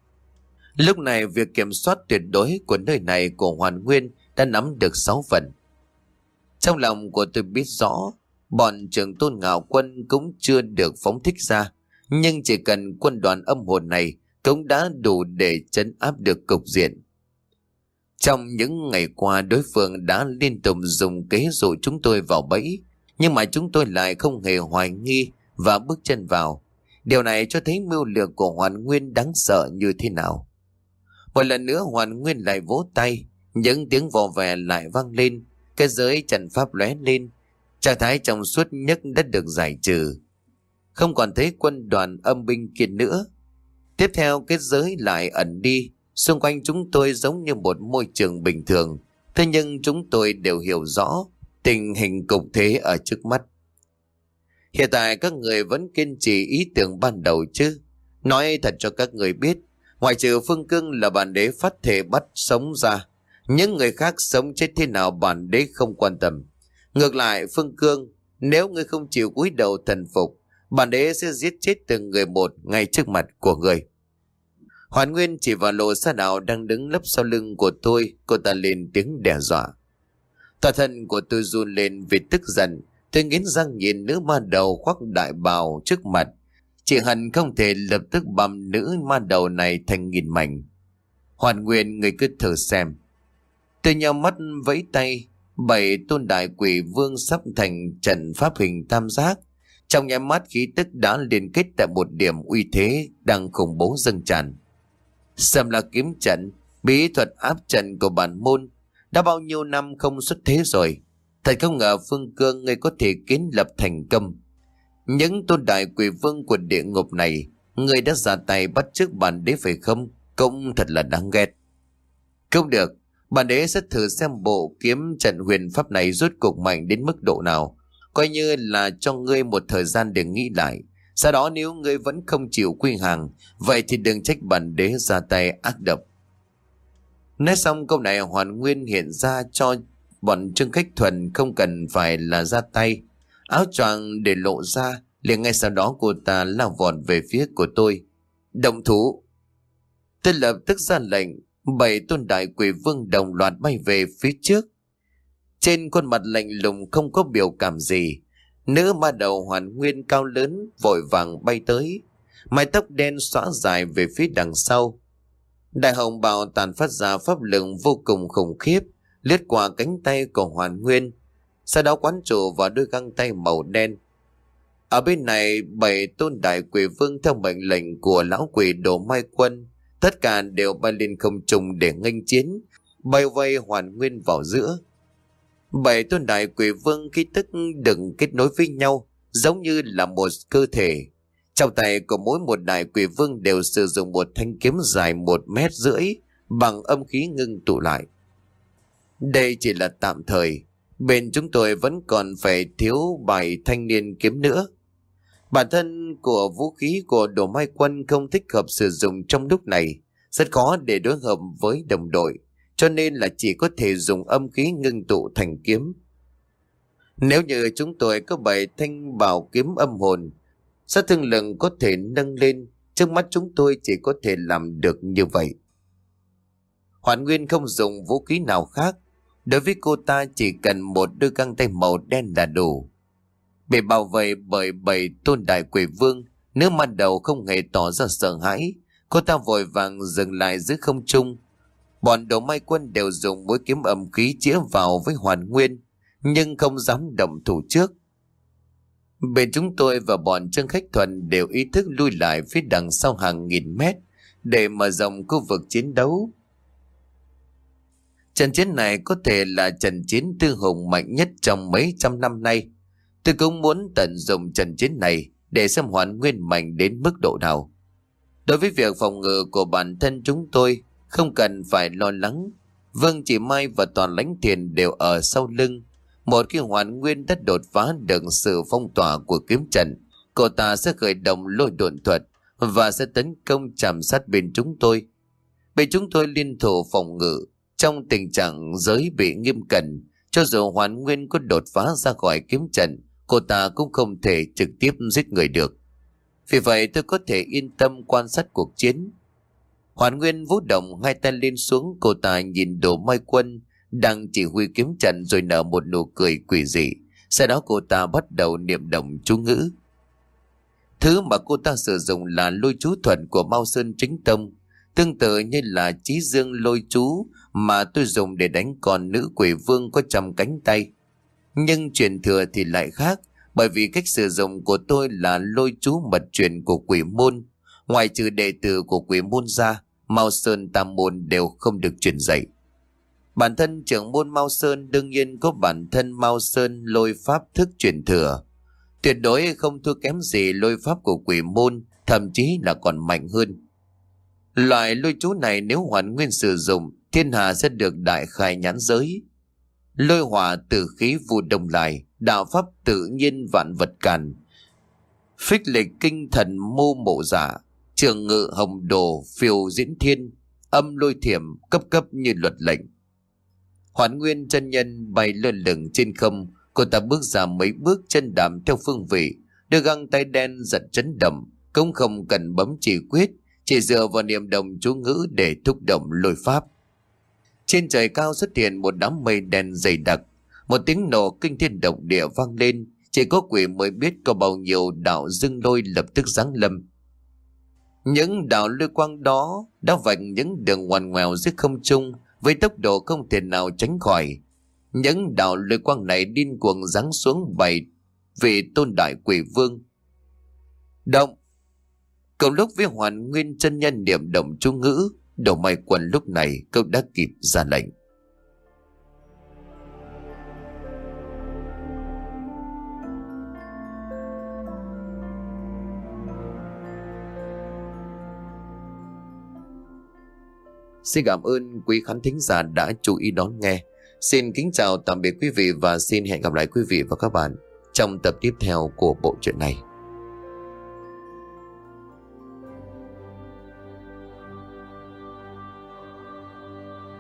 Lúc này việc kiểm soát tuyệt đối của nơi này của Hoàn Nguyên đã nắm được sáu phần. Trong lòng của tôi biết rõ, bọn trưởng tôn Ngạo Quân cũng chưa được phóng thích ra, nhưng chỉ cần quân đoàn âm hồn này cũng đã đủ để trấn áp được cục diện. Trong những ngày qua, đối phương đã liên tục dùng kế dụ chúng tôi vào bẫy, nhưng mà chúng tôi lại không hề hoài nghi và bước chân vào. Điều này cho thấy mưu lược của Hoàn Nguyên đáng sợ như thế nào. Một lần nữa Hoàn Nguyên lại vỗ tay, những tiếng vò vè lại vang lên, cái giới trận pháp lóe lên, trạng thái trong suốt nhất đã được giải trừ. Không còn thấy quân đoàn âm binh kia nữa. Tiếp theo cái giới lại ẩn đi, xung quanh chúng tôi giống như một môi trường bình thường. Thế nhưng chúng tôi đều hiểu rõ tình hình cục thế ở trước mắt. Hiện tại các người vẫn kiên trì ý tưởng ban đầu chứ? Nói thật cho các người biết, ngoại trừ Phương Cương là bản đế phát thể bắt sống ra, những người khác sống chết thế nào bản đế không quan tâm. Ngược lại Phương Cương, nếu ngươi không chịu cúi đầu thần phục, bản đế sẽ giết chết từng người một ngay trước mặt của người. Hoàn Nguyên chỉ vào Lộ Sa Đạo đang đứng lấp sau lưng của tôi, cô ta lên tiếng đe dọa. Toàn thân của tôi run lên vì tức giận. Tôi nghiến răng nhìn nữ ma đầu khoác đại bào trước mặt, chỉ hận không thể lập tức băm nữ ma đầu này thành nghìn mảnh. Hoàn Nguyên, người cứ thử xem. Tôi nhắm mắt vẫy tay, bảy tôn đại quỷ vương sắp thành trận pháp hình tam giác. Trong nháy mắt khí tức đã liên kết tại một điểm uy thế đang khủng bố dâng tràn. Sầm là kiếm trận, bí thuật áp trận của bản môn, đã bao nhiêu năm không xuất thế rồi. Thật không ngờ Phương Cương ngươi có thể kiến lập thành công. Những tôn đại quỷ vương của địa ngục này, ngươi đã ra tay bắt chước bản đế phải không? Cũng thật là đáng ghét. Không được, bản đế sẽ thử xem bộ kiếm trận huyền pháp này rốt cục mạnh đến mức độ nào. Coi như là cho ngươi một thời gian để nghĩ lại. Sau đó nếu ngươi vẫn không chịu quy hàng, vậy thì đừng trách bản đế ra tay ác độc. Nói xong câu này, Hoàn Nguyên hiện ra cho bọn Trương Khách Thuần không cần phải là ra tay. Áo choàng để lộ ra, liền ngay sau đó cô ta lao vọt về phía của tôi. Động thủ! Tôi lập tức ra lệnh, bảy tôn đại quỷ vương đồng loạt bay về phía trước. Trên khuôn mặt lạnh lùng không có biểu cảm gì. Nữ ma đầu Hoàn Nguyên cao lớn vội vàng bay tới, mái tóc đen xõa dài về phía đằng sau. Đại hồng bào tàn phát ra pháp lực vô cùng khủng khiếp, lướt qua cánh tay của Hoàn Nguyên, sau đó quán trụ vào đôi găng tay màu đen. Ở bên này, bảy tôn đại quỷ vương theo mệnh lệnh của lão quỷ Đồ Mai Quân, tất cả đều bay lên không trung để nghênh chiến, bay vây Hoàn Nguyên vào giữa. Bảy tôn đại quỷ vương khi tức đừng kết nối với nhau, giống như là một cơ thể. Trong tay của mỗi một đại quỷ vương đều sử dụng một thanh kiếm dài một mét rưỡi bằng âm khí ngưng tụ lại. Đây chỉ là tạm thời, bên chúng tôi vẫn còn phải thiếu bảy thanh niên kiếm nữa. Bản thân của vũ khí của Đồ Mai Quân không thích hợp sử dụng trong lúc này, rất khó để đối hợp với đồng đội, cho nên là chỉ có thể dùng âm khí ngưng tụ thành kiếm. Nếu như chúng tôi có bảy thanh bảo kiếm âm hồn, sát thương lực có thể nâng lên, trước mắt chúng tôi chỉ có thể làm được như vậy. Hoàn Nguyên không dùng vũ khí nào khác, đối với cô ta chỉ cần một đôi găng tay màu đen là đủ. Bị bảo vệ bởi bảy tôn đại quỷ vương, nữ ma đầu không hề tỏ ra sợ hãi, cô ta vội vàng dừng lại giữa không trung. Bọn Đồ Mai Quân đều dùng mũi kiếm âm khí chĩa vào với Hoàn Nguyên, nhưng không dám động thủ trước. Bên chúng tôi và bọn Trương Khách Thuần đều ý thức lui lại phía đằng sau hàng nghìn mét để mở rộng khu vực chiến đấu. Trận chiến này có thể là trận chiến tư hùng mạnh nhất trong mấy trăm năm nay. Tôi cũng muốn tận dụng trận chiến này để xem Hoàn Nguyên mạnh đến mức độ nào. Đối với việc phòng ngự của bản thân chúng tôi, không cần phải lo lắng. Vương Chỉ Mai và Toàn Lãnh Thiền đều ở sau lưng. Một khi Hoàn Nguyên đã đột phá được sự phong tỏa của kiếm trận, cô ta sẽ khởi động lôi độn thuật và sẽ tấn công chạm sát bên chúng tôi. Bên chúng tôi liên thủ phòng ngự trong tình trạng giới bị nghiêm cẩn. Cho dù Hoàn Nguyên có đột phá ra khỏi kiếm trận, cô ta cũng không thể trực tiếp giết người được. Vì vậy tôi có thể yên tâm quan sát cuộc chiến. Hoàn Nguyên vũ động hai tay lên xuống, cô ta nhìn Đồ Mai Quân đang chỉ huy kiếm trận rồi nở một nụ cười quỷ dị. Sau đó cô ta bắt đầu niệm động chú ngữ. Thứ mà cô ta sử dụng là lôi chú thuật của Mao Sơn Chính Tông, tương tự như là Chí Dương lôi chú mà tôi dùng để đánh con nữ quỷ vương có trăm cánh tay. Nhưng truyền thừa thì lại khác, bởi vì cách sử dụng của tôi là lôi chú mật truyền của quỷ môn. Ngoài trừ đệ tử của quỷ môn ra, Mao Sơn Tam Môn đều không được truyền dạy. Bản thân trưởng môn Mao Sơn đương nhiên có bản thân Mao Sơn lôi pháp thức truyền thừa. Tuyệt đối không thua kém gì lôi pháp của quỷ môn, thậm chí là còn mạnh hơn. Loại lôi chú này nếu Hoàn Nguyên sử dụng, thiên hạ sẽ được đại khai nhãn giới. Lôi hỏa tử khí vụ đồng lại, đạo pháp tự nhiên vạn vật càn. Phích lịch kinh thần mô mộ giả, trường ngự hồng đồ phiêu diễn thiên, âm lôi thiểm cấp cấp như luật lệnh. Hoàn Nguyên chân nhân bay lơ lửng trên không, cô ta bước ra mấy bước chân đạp theo phương vị, đưa găng tay đen giật chấn động, cũng không cần bấm chỉ quyết, chỉ dựa vào niệm động chú ngữ để thúc động lôi pháp. Trên trời cao xuất hiện một đám mây đen dày đặc, một tiếng nổ kinh thiên động địa vang lên, chỉ có quỷ mới biết có bao nhiêu đạo dương lôi lập tức giáng lâm. Những đạo lôi quang đó đã vạch những đường ngoằn ngoèo dưới không trung với tốc độ không thể nào tránh khỏi. Những đạo lôi quang này điên cuồng giáng xuống bảy vị tôn đại quỷ vương. Động! Cùng lúc với Hoàn Nguyên chân nhân niệm động chú ngữ, Đồ Mai Quân lúc này cậu đã kịp ra lệnh. Xin cảm ơn quý khán thính giả đã chú ý đón nghe. Xin kính chào tạm biệt quý vị và xin hẹn gặp lại quý vị và các bạn trong tập tiếp theo của bộ truyện này.